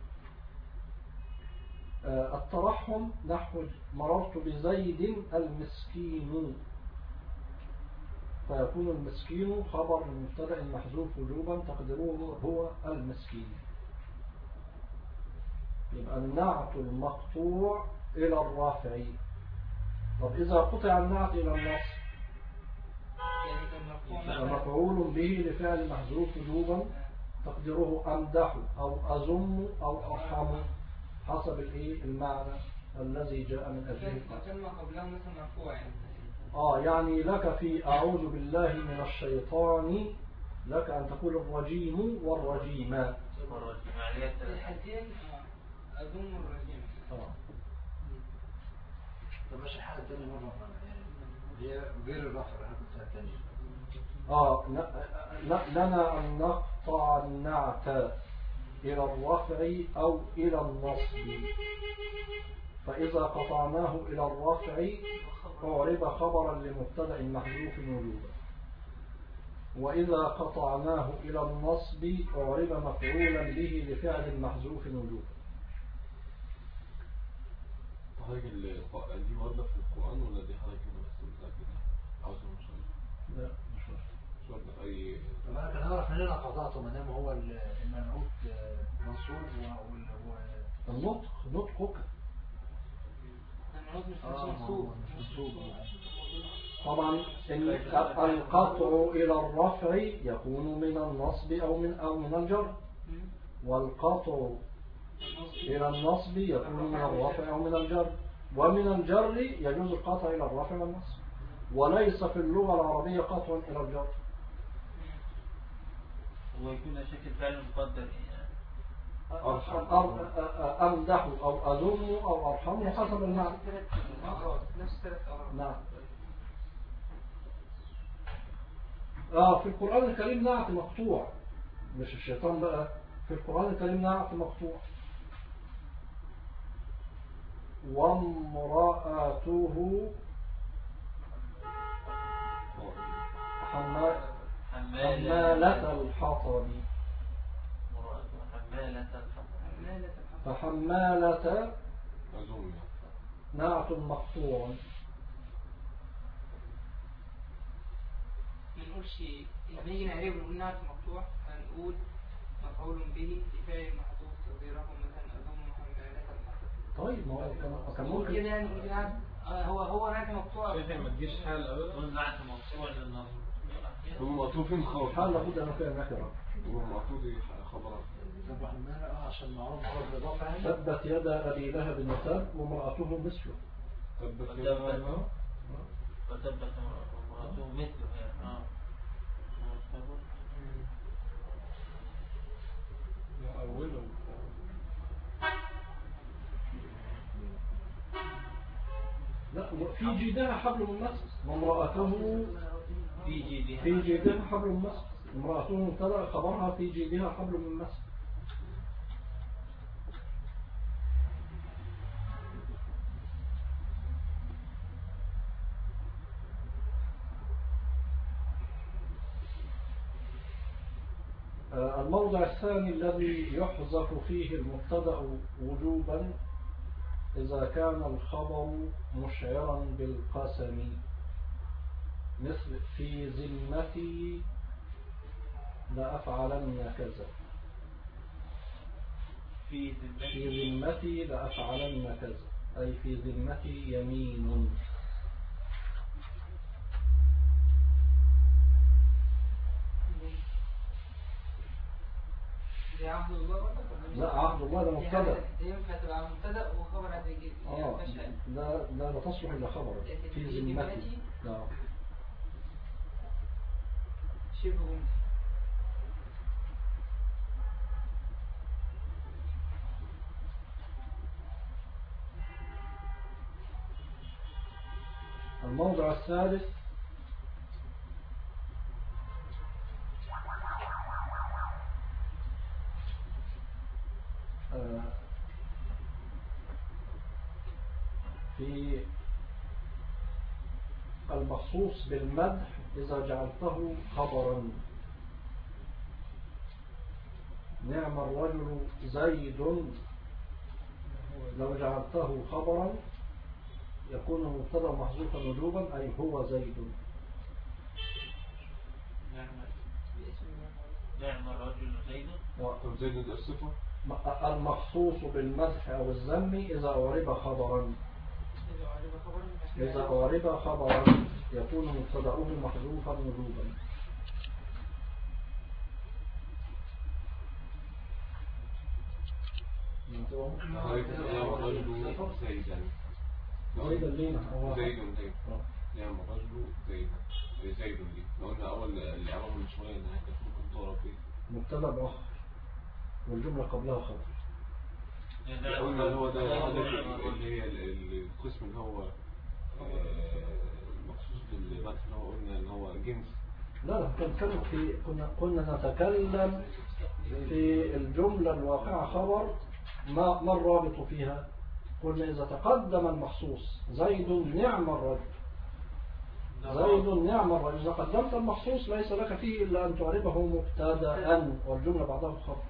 الترحم نحو مررت بزيد المسكين، فيكون المسكين خبر لمبتدأ محذوف وجوبا تقديره هو المسكين. يبقى النعت المقطوع إلى الرافع. طب إذا قطع النعت إلى النصب مفعول به لفعل محذوف وجوبا تقديره أمدح أو أزم أو أرحم حسب المعنى الذي جاء من أجله. يعني لك في أعوذ بالله من الشيطان لك أن تقول الرجيم والرجيم. الحدين أزم الرجيم. طب مش حاجة تانية مرة هي غير الرفع أنا كنت تاني. لنا أن نقطع النعت إلى الرفع أو إلى النصب. فإذا قطعناه إلى الرفع أعرب خبرا لمبتدأ محذوف وجوبا، وإذا قطعناه إلى النصب أعرب مفعولا به لفعل محذوف وجوبا. حضرتك دي موردة في القرآن ولا دي حضرتك بس متأكد؟ عاوزة مش لا مش شرط أي. طب أنا كان أعرف منين قطعته ما دام هو المنعوت منصوب النطق نطقك طبعا القطع إلى الرفع يكون من النصب أو من الجر، والقطع إلى النصب يكون من الرفع أو من الجر، ومن الجر يجوز القطع إلى الرفع والنصب، وليس في اللغة العربية قطع إلى الجر. ويكون شكل فعل مقدر أمدح أو أذم أو أرحم حسب المعنى. نعم. في القرآن الكريم نعت مقطوع، مش الشيطان بقى، في القرآن الكريم نعت مقطوع. وامرأته حمالة الحطب، فحمالة نعت مقطوع. ما نقولش لما نيجي نعرف نقول نعت مقطوع هنقول مفعول به لفاعل محذوف تقديره مثلا أذم حمالة الحطب. طيب ما هو كان ممكن كده يعني نقول نعت هو نعت مقطوع. ما تجيش حال ابدا. قول نعت مقطوع للنصب. هم معطوفين خبر. حال لابد أن يكون نكرة. هم معطوفين خبرات. عشان معروف بالإضافة. تبت يدا أبي لهب وتب وامرأته مثله. تبت امرأته مثله. أوله لا، في جيدها حبل من مسد، وامرأته في جيدها حبل من مسد. امرأته مبتدأ خبرها في جيدها حبل من مسد. الموضع الثاني الذي يحذف فيه المبتدأ وجوبا إذا كان الخبر مشعرا بالقسم، مثل في ذمتي لأفعلن كذا. في ذمتي لأفعلن كذا، أي في ذمتي يمين. عهد الله لا، عهد الله ده مبتدأ. ينفع تبقى مبتدأ وخبر عادي جدا. لا تصلح إلا خبر. في ذمتي لا شبه ممكن. الموضع الثالث في المخصوص بالمدح إذا جعلته خبرا. نعم الرجل زيد، لو جعلته خبرا يكون مبتدا محذوفا وجوبا، أي هو زيد. نعم الرجل زيد. زيد الصفة. المخصوص بالمدح أو الذم إذا أعرب خبرا. إذا أعرب خبرا يكون مبتدأه محذوفا وجوبا. زيد لينا زيد نعم الرجل زيد دي لو قلنا أول الإعراب من شوية إنها كانت ممكن تعرف إيه مبتدأ بآخر والجملة قبلها خبر. قلنا هو ده اللي هي القسم اللي هو مخصوص بالمدح اللي هو قلنا ان هو جنس. لا كنا نتكلم في الجملة الواقعة خبر ما الرابط فيها. قلنا إذا تقدم المخصوص زيد نعم الرجل، زيد نعم الرجل، إذا قدمت المخصوص ليس لك فيه إلا أن تعربه مبتدأ والجملة بعده خبر.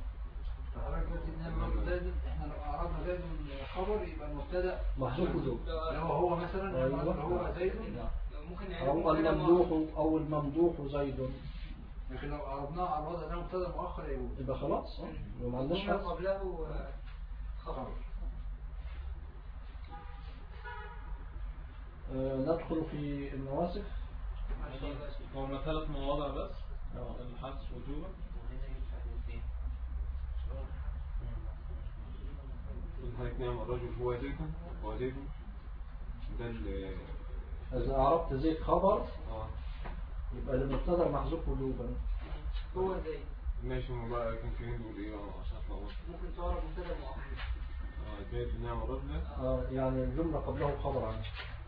احنا لو اعرضنا زيد الخبر يبقى المبتدا محذوف وجوب. لو هو مثلا هو زيد ممكن أو الممدوح أو الممدوح زيد، لكن لو عرضناه على الوضع ده مبتدا مؤخر يبقى خلاص ما عندناش قبله خبر. ندخل في النواسخ. هما 3 مواضع بس الحدث وجوبا. حضرتك نعم الرجل هو زيد ده إذا عرفت زيد خبر يبقى المبتدا محذوف وجوبا. هو زيد ماشي. ما بقى كان في نقول ايه عشان اطلع ممكن تعرف مبتدا مؤخر. زيد نعم الرجل يعني الجملة قبله خبر عنه.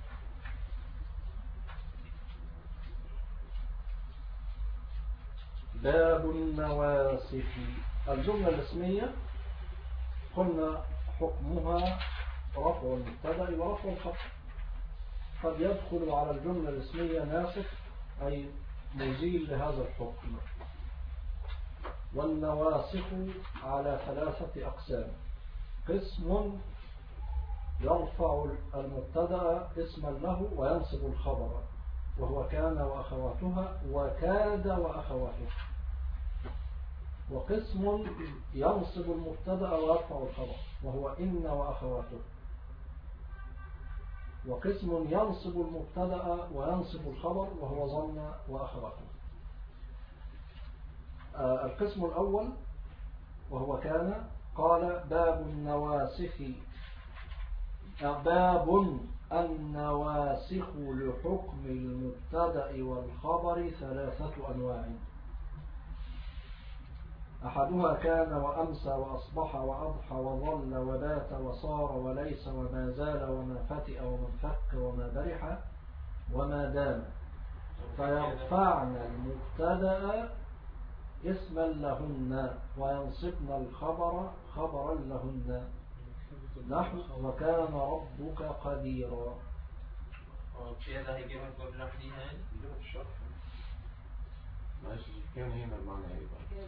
باب النواسخ. الجملة الاسمية قلنا حكمها رفع المبتدا ورفع الخبر. قد يدخل على الجملة الاسمية ناسخ أي مزيل لهذا الحكم. والنواسخ على 3 أقسام. قسم يرفع المبتدا اسما له وينصب الخبر وهو كان وأخواتها وكاد وأخواتها. وقسم ينصب المبتدا ويرفع الخبر وهو إن وأخواته. وقسم ينصب المبتدا وينصب الخبر وهو ظن وأخواته. القسم الأول وهو كان قال باب النواسخ. باب النواسخ لحكم المبتدا والخبر 3 أنواع. أحدها كان وأمسى وأصبح وأضحى وظل وبات وصار وليس وما زال وما فتئ وما فك وما برح وما دام. فيرفعن المبتدا اسما لهن وينصبن الخبر خبرا لهن. نحو وكان ربك قديرا. كده هيجيبها قبل لوحديها يعني. ماشي. كان هنا المعنى ايه بقى؟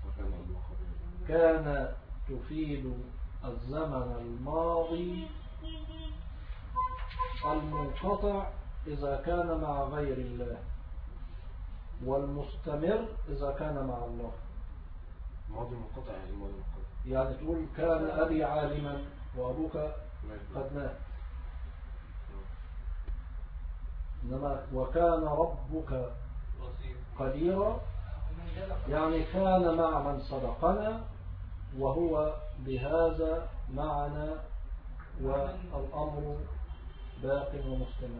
كان تفيد الزمن الماضي المنقطع إذا كان مع غير الله والمستمر إذا كان مع الله. ماضي منقطع يعني ماضي منقطع يعني تقول كان أبي عالما وأبوك قد مات. إنما وكان ربك قديرا يعني كان مع من صدقنا وهو بهذا معنا والأمر باق ومستمر.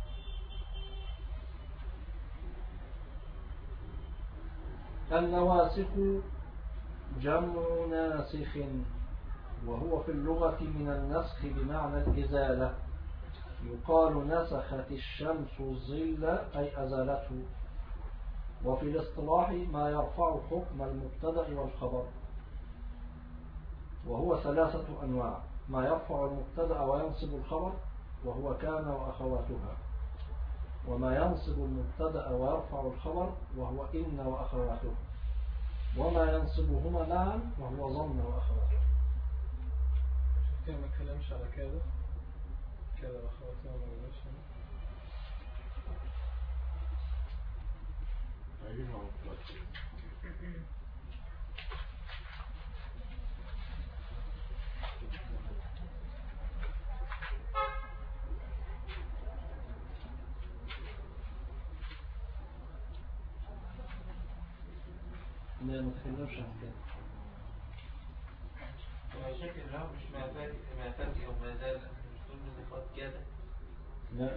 النواسخ جمع ناسخ وهو في اللغة من النسخ بمعنى الإزالة. يقال نسخت الشمس الظل أي أزالته. وفي الاصطلاح ما يرفع حكم المبتدأ والخبر وهو 3 أنواع. ما يرفع المبتدأ وينصب الخبر وهو كان وأخواتها. وما ينصب المبتدأ ويرفع الخبر وهو إن وأخواته. وما ينصبهما معا وهو ظن وأخواته. كده ما اتكلمش على كده وأخواتها ما قلناش. لا نتكلمش عن كده. شكل الرهب مش ما فاتي وما زال مش تقول نصفات كده. لا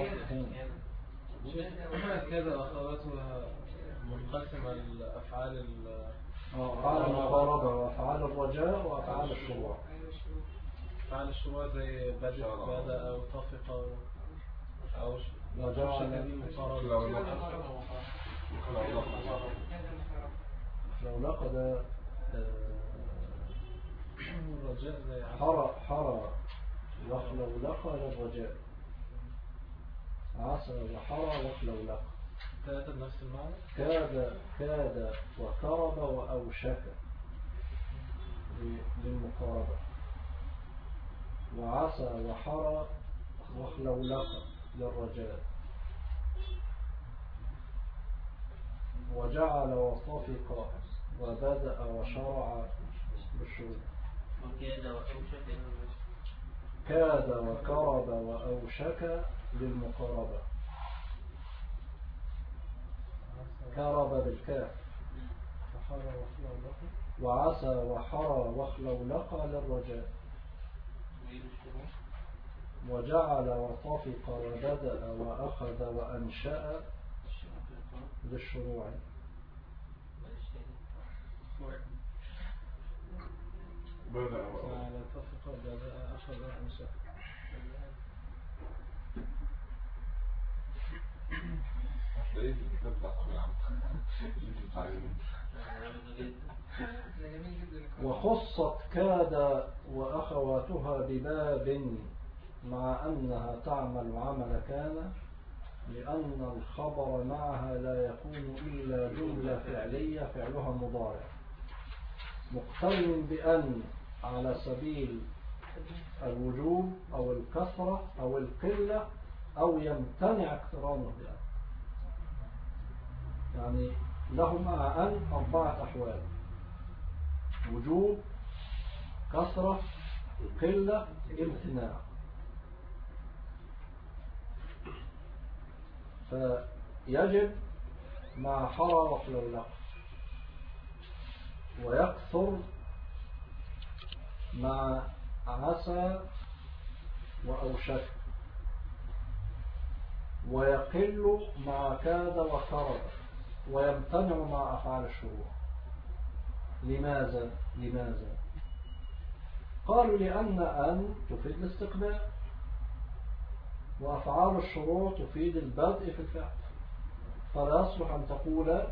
كده وأخواتها منقسمة الأفعال أفعال المقاربة وأفعال الرجاء وأفعال الشروع. أفعال الشروع زي بدأ أو طفق أو رجاء دي مقاربة. لو لقد الرجاء زي حرى وخلولق للرجاء. عسى وحرى وخلولق 3 بنفس المعنى. كاد وكرب وأوشك للمقاربة. وعسى وحرى وخلولق للرجاء. وجعل وطفق وبدأ وشرع بالشروع. وكاد وأوشك كاد وكرب وأوشك للمقاربة، كرب بالكاف، وعسى وحرى وخلولق للرجاء، وجعل وطفق وبدأ وأخذ وأنشأ للشروع. بدأ على اتفق بدأ أخذ أنشأ. هتلاقيه في الكتاب بتاع صحيح العام اللي انت بتعلمه. وخصت كاد وأخواتها بباب مع أنها تعمل عمل كان، لأن الخبر معها لا يكون إلا جملة فعلية فعلها مضارع مقترن بأن على سبيل الوجوب أو الكثرة أو القلة أو يمتنع اقترانه بأن. يعني له مع أن 4 أحوال: وجوب، كثرة، قلة، امتناع. فيجب مع حرى وخلولق، ويكثر مع عسى وأوشك، ويقل مع كاد وكرب، ويمتنع مع أفعال الشروع. لماذا؟ قالوا لأن أن تفيد الاستقبال، وأفعال الشروع تفيد البدء في الفعل، فلا يصلح أن تقول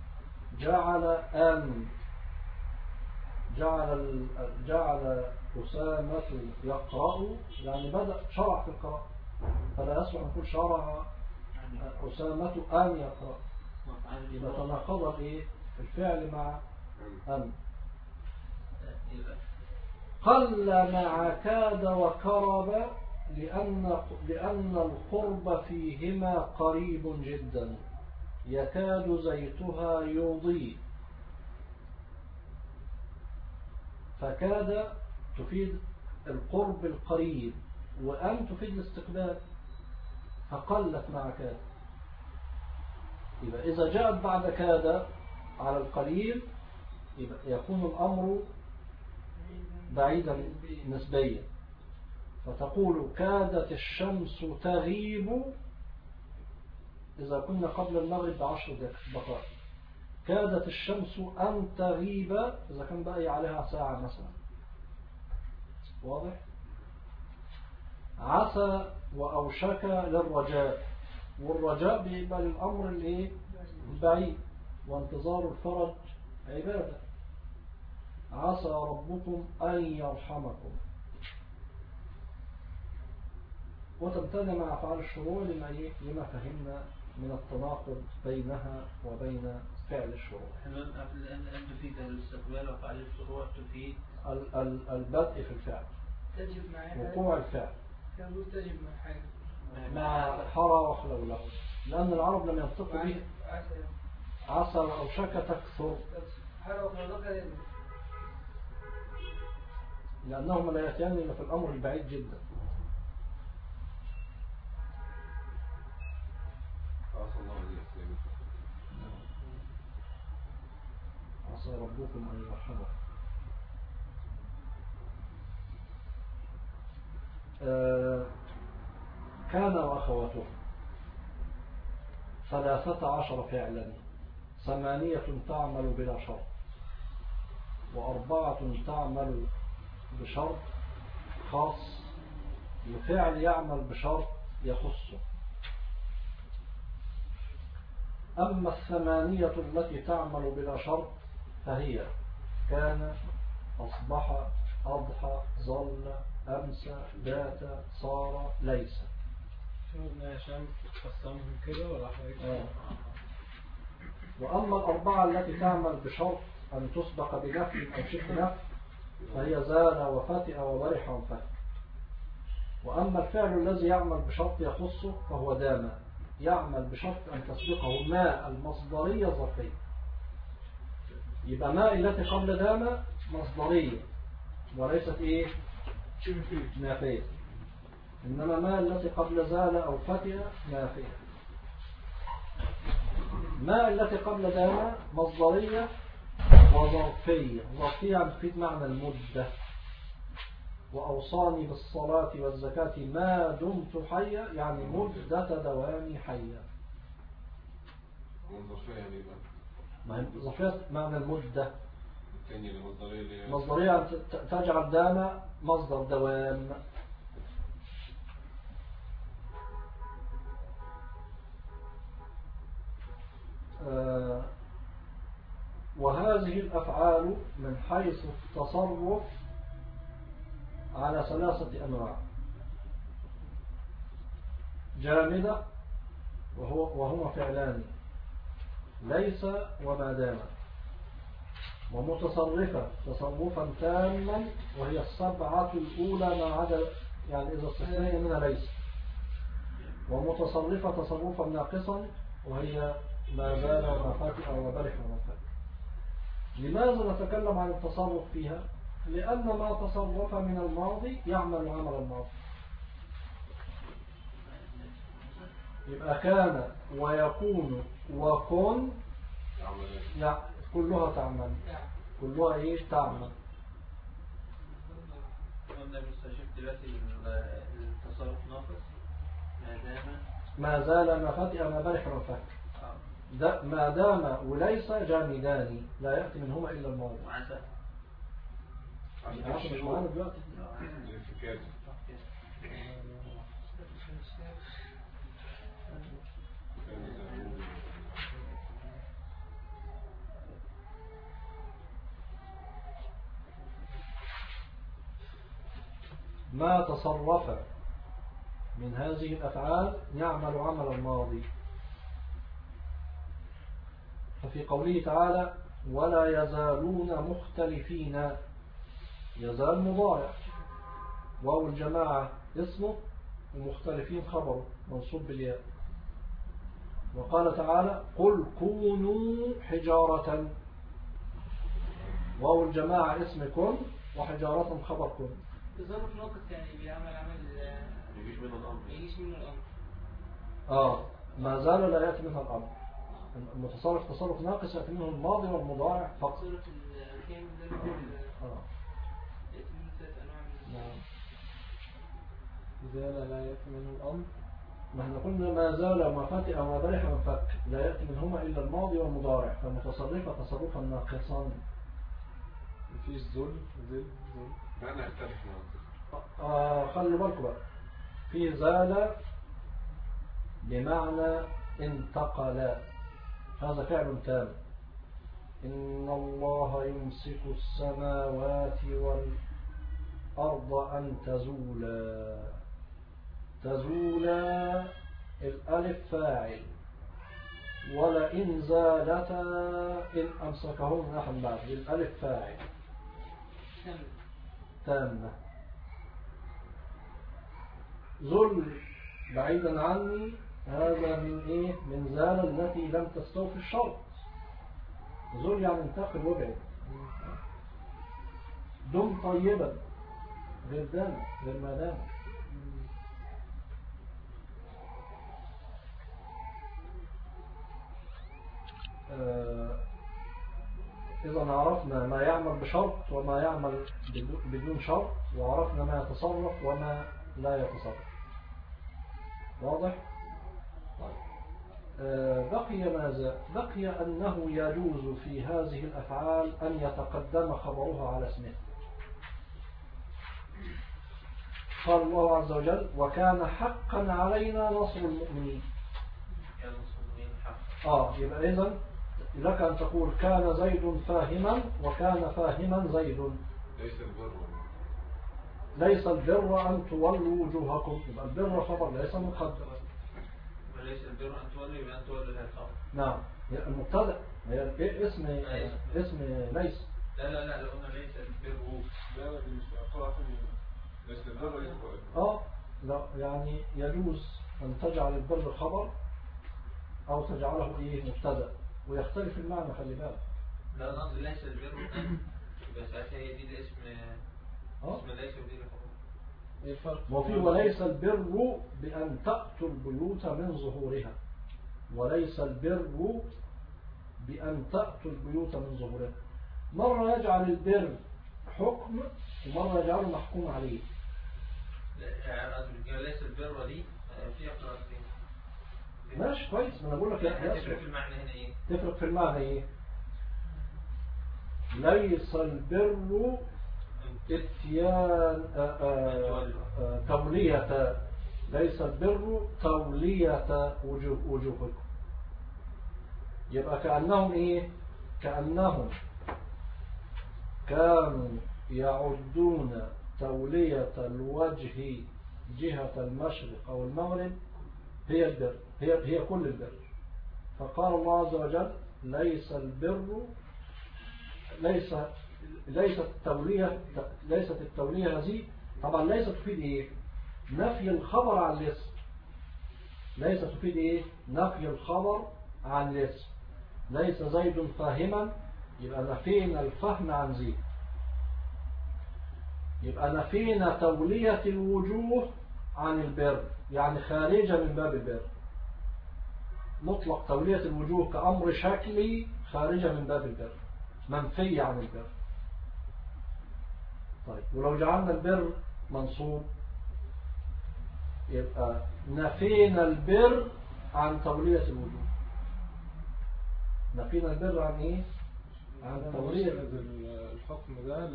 جعل أسامة يقرأ، يعني بدأ شرع في القراءة، فلا يصلح أن نقول شرع أسامة أن يقرأ، إذا تناقض الفعل مع أن. قل مع كاد وكرب لأن القرب فيهما قريب جدا، يكاد زيتها يضيء. فكاد تفيد القرب القريب، وأن تفيد الاستقبال، فقلت مع كاد. إذا جاءت بعد كاد على القليل يكون الأمر بعيدا نسبيا، فتقول كادت الشمس تغيب إذا كنا قبل المغرب ب10 دقائق، كادت الشمس أن تغيب إذا كان بقي عليها ساعة مثلا. واضح؟ عسى وأوشك للرجاء، والرجاء بيبقى للأمر البعيد، وانتظار الفرج عبادة. عسى ربكم أن يرحمكم، وتمتنع مع أفعال الشروع لما فهمنا من التناقض بينها وبين فعل الشروع. أن تفيد الاستقبال، وفعل الشروع تفيد البدء في الفعل، تجب مع وقوع الفعل، تجب مع حاجة مع حرى وخلولق، لأن العرب لم ينطقوا به. عسى وأوشك تكثر، حرى وخلولق لأنهما لا يأتيان إلا في الأمر البعيد جدا. عسى ربكم أن يرحمكم. كان وأخواته 13 فعلا، 8 تعمل بلا شرط، و4 تعمل بشرط خاص، وفعل يعمل بشرط يخصه. أما 8 التي تعمل بلا شرط فهي كان، أصبح، أضحى، ظل، أمسى، بات، صار، ليس. شو شمس تقسمهم كده ولا حاجة؟ وأما 4 التي تعمل بشرط أن تسبق بنفي أو شبه نفي فهي زال وفتئ وبرح وانفتئ. وأما الفعل الذي يعمل بشرط يخصه فهو دام، يعمل بشرط أن تسبقه ما المصدرية ظرفية. يبقى ما التي قبل دام مصدرية وليست نافية. إنما ما التي قبل زال أو فتئ نافية. ما التي قبل دام مصدرية وظرفية. ظرفية تفيد معنى المدة. وأوصاني بالصلاة والزكاة ما دمت حيا يعني مدة دوامي حيا. والظرفية يعني بقى ما هي ظرفية معنى المدة. الثانية المصدرية مصدرية تجعل دام مصدر دوام. وهذه الأفعال من حيث التصرف على 3 أنواع. جامدة وهما فعلان ليس وما دام. ومتصرفة تصرفا تاما وهي 7 الأولى ما عدا يعني إذا استثنينا منها ليس. ومتصرفة تصرفا ناقصا وهي ما زال وما فاتح وما برح وما فاتح. لماذا نتكلم عن التصرف فيها؟ لأن ما تصرف من الماضي يعمل عمل الماضي. يبقى كان ويكون وكن كلها تعمل. كلها ايش تعمل. قلنا بنستشف دلوقتي التصرف ناقص ما زال ما فتئ ما برح وما فاتح. ما دام وليس جامدان لا يأتي منهما إلا الماضي. وعسى مش معانا دلوقتي. ما تصرف من هذه الأفعال يعمل عمل الماضي. ففي قوله تعالى ولا يزالون مختلفين يزال مضارع واو الجماعة اسمه ومختلفين خبره منصوب بالياء. وقال تعالى قل كونوا حجارة واو الجماعة اسم كن وحجارة خبر كن. تصرف ناقص يعني بيعمل عمل يجيش منه الأمر. يجيش منه الأمر. ما زال لا يأتي منها الأمر. المتصرف تصرف ناقص يأتي منه الماضي والمضارع فقط. تصرف الكامل ده يأتي منه 3 أنواع من نعم. زال لا يأتي منه الأمر. ما احنا قلنا ما زال وما فتئ وما برح وما فك لا يأتي منهما إلا الماضي والمضارع. فالمتصرفة تصرفا ناقصا. مفيش ذل. أنا أختلف معك. خلوا بالكم بقى. في زال بمعنى انتقل هذا فعل تام. إن الله يمسك السماوات والأرض أن تزولا الألف فاعل ولئن زالتا إن أمسكهن أحد بعد الألف فاعل تامة. ذل بعيدا عني هذا من ايه من زال التي لم تستوفي الشرط. ذل يعني انتقل وابعد. دم طيبا غير دام غير ما دام. إذا عرفنا ما يعمل بشرط وما يعمل بدون شرط وعرفنا ما يتصرف وما لا يتصرف. واضح؟ بقي ماذا؟ بقي أنه يجوز في هذه الأفعال أن يتقدم خبرها على اسمه. قال الله عز وجل وكان حقا علينا نصر المؤمنين. يبقى إذن لك أن تقول كان زيد فاهما وكان فاهما زيد. ليس البر أن تولوا وجوهكم. يبقى البر خبر ليس مقدر. وليس البر أن تولوا يبقى أن تولوا هذا الخبر. نعم المبتدأ هي اسم ليس. لا لو قلنا ليس البر لا مش أقرأ ليس البر لا يعني يجوز أن تجعل البر خبر أو تجعله مبتدأ ويختلف المعنى. خلي بالك. لا نقصد ليس البر بس هي دي اسم ليس ودي الخبر. ايه الفرق؟ وفي وليس البر بأن تأتوا البيوت من ظهورها، وليس البر بأن تأتوا البيوت من ظهورها. مرة يجعل البر حكم ومرة يجعله محكوم عليه. ليس البر دي فيها قراءتين. ماشي كويس، ما انا بقول لك تفرق في المعنى هنا ايه؟ تفرق في المعنى ايه؟ ليس البر اتيان تولية، ليس البر تولية وجوهكم. يبقى كأنهم ايه؟ كأنهم كانوا يعدون تولية الوجه جهة المشرق أو المغرب هي البر، هي كل البر. فقال الله عز وجل ليس البر، ليست التولية هذه. طبعا ليست تفيد ايه؟ نفي الخبر عن الاسم. ليست تفيد ايه؟ نفي الخبر عن الاسم. ليس زيد فاهما، يبقى نفينا الفهم عن زيد. يبقى نفينا تولية الوجوه عن البر، يعني خارجة من باب البر. مطلق تولية الوجوه كأمر شكلي خارجة من باب البر، منفية عن البر. طيب ولو جعلنا البر منصوب يبقى نفينا البر عن تولية الوجوه. نفينا البر عن ايه؟ عن تولية الحكم ده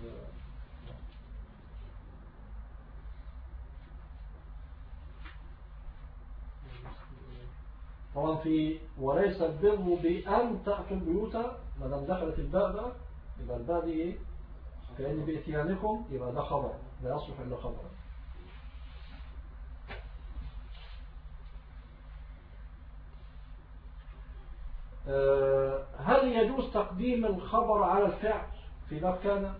طبعا في وليس البر بأن تأتوا البيوت، ما دام دخلت الباء بقى يبقى الباء دي ايه؟ كأن بإتيانكم، يبقى ده خبر لا يصلح إلا خبر. هل يجوز تقديم الخبر على الفعل في باب كان؟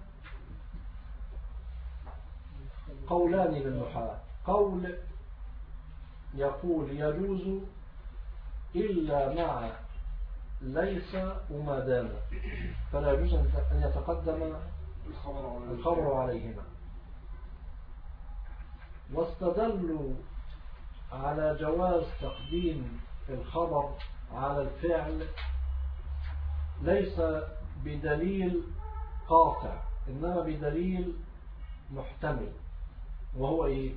قولان للنحاة. قول يقول يجوز إلا مع ليس وما دام، فلا يجوز أن يتقدم الخبر عليهما. واستدلوا على جواز تقديم الخبر على الفعل ليس بدليل قاطع، إنما بدليل محتمل، وهو إيه؟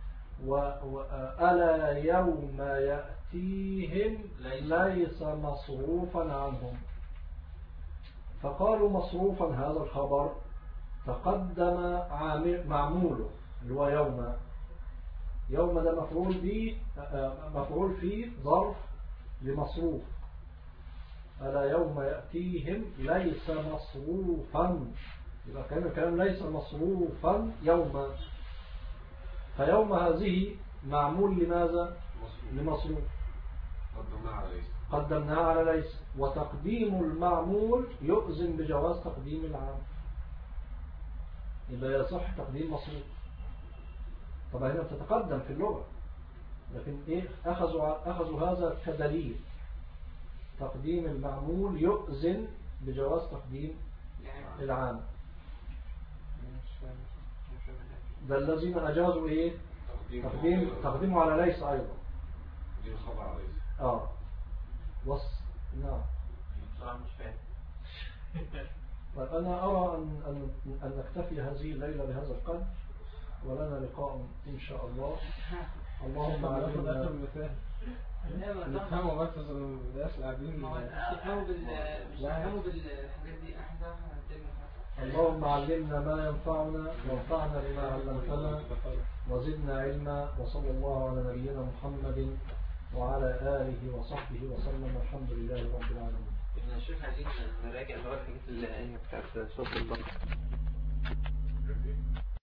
ألا يوم يأتيهم ليس مصروفا عنهم. فقالوا مصروفا هذا الخبر تقدم معموله اللي هو يوم ده مفعول فيه ظرف لمصروف. ألا يوم يأتيهم ليس مصروفا، يبقى كان الكلام ليس مصروفا يوم. فيوم هذه معمول لماذا؟ لمصروف، قدمناها على ليس. وتقديم المعمول يؤذن بجواز تقديم العام، إلا يصح تقديم مصروف. طبعا هنا بتتقدم في اللغة، لكن إيه؟ أخذوا هذا كدليل. تقديم المعمول يؤذن بجواز تقديم العام. ده الذين أجازوا إيه؟ تقديمه على ليس أيضا. دي الخبر على ليس. نعم. بصراحة مش فاهم. طيب أنا أرى أن نكتفي هذه الليلة بهذا القدر، ولنا لقاء إن شاء الله. اللهم علمنا نفهمه بس الناس قاعدين نفهمه بالحاجات دي أحسن. اللهم علمنا ما ينفعنا وانفعنا بما علمتنا وزدنا علما. وصلى الله على نبينا محمد وعلى آله وصحبه وسلم، والحمد لله رب العالمين. ابن الشيخ عايزين نراجع اللي هو الحاجات اللي بتاعت صوت البقر.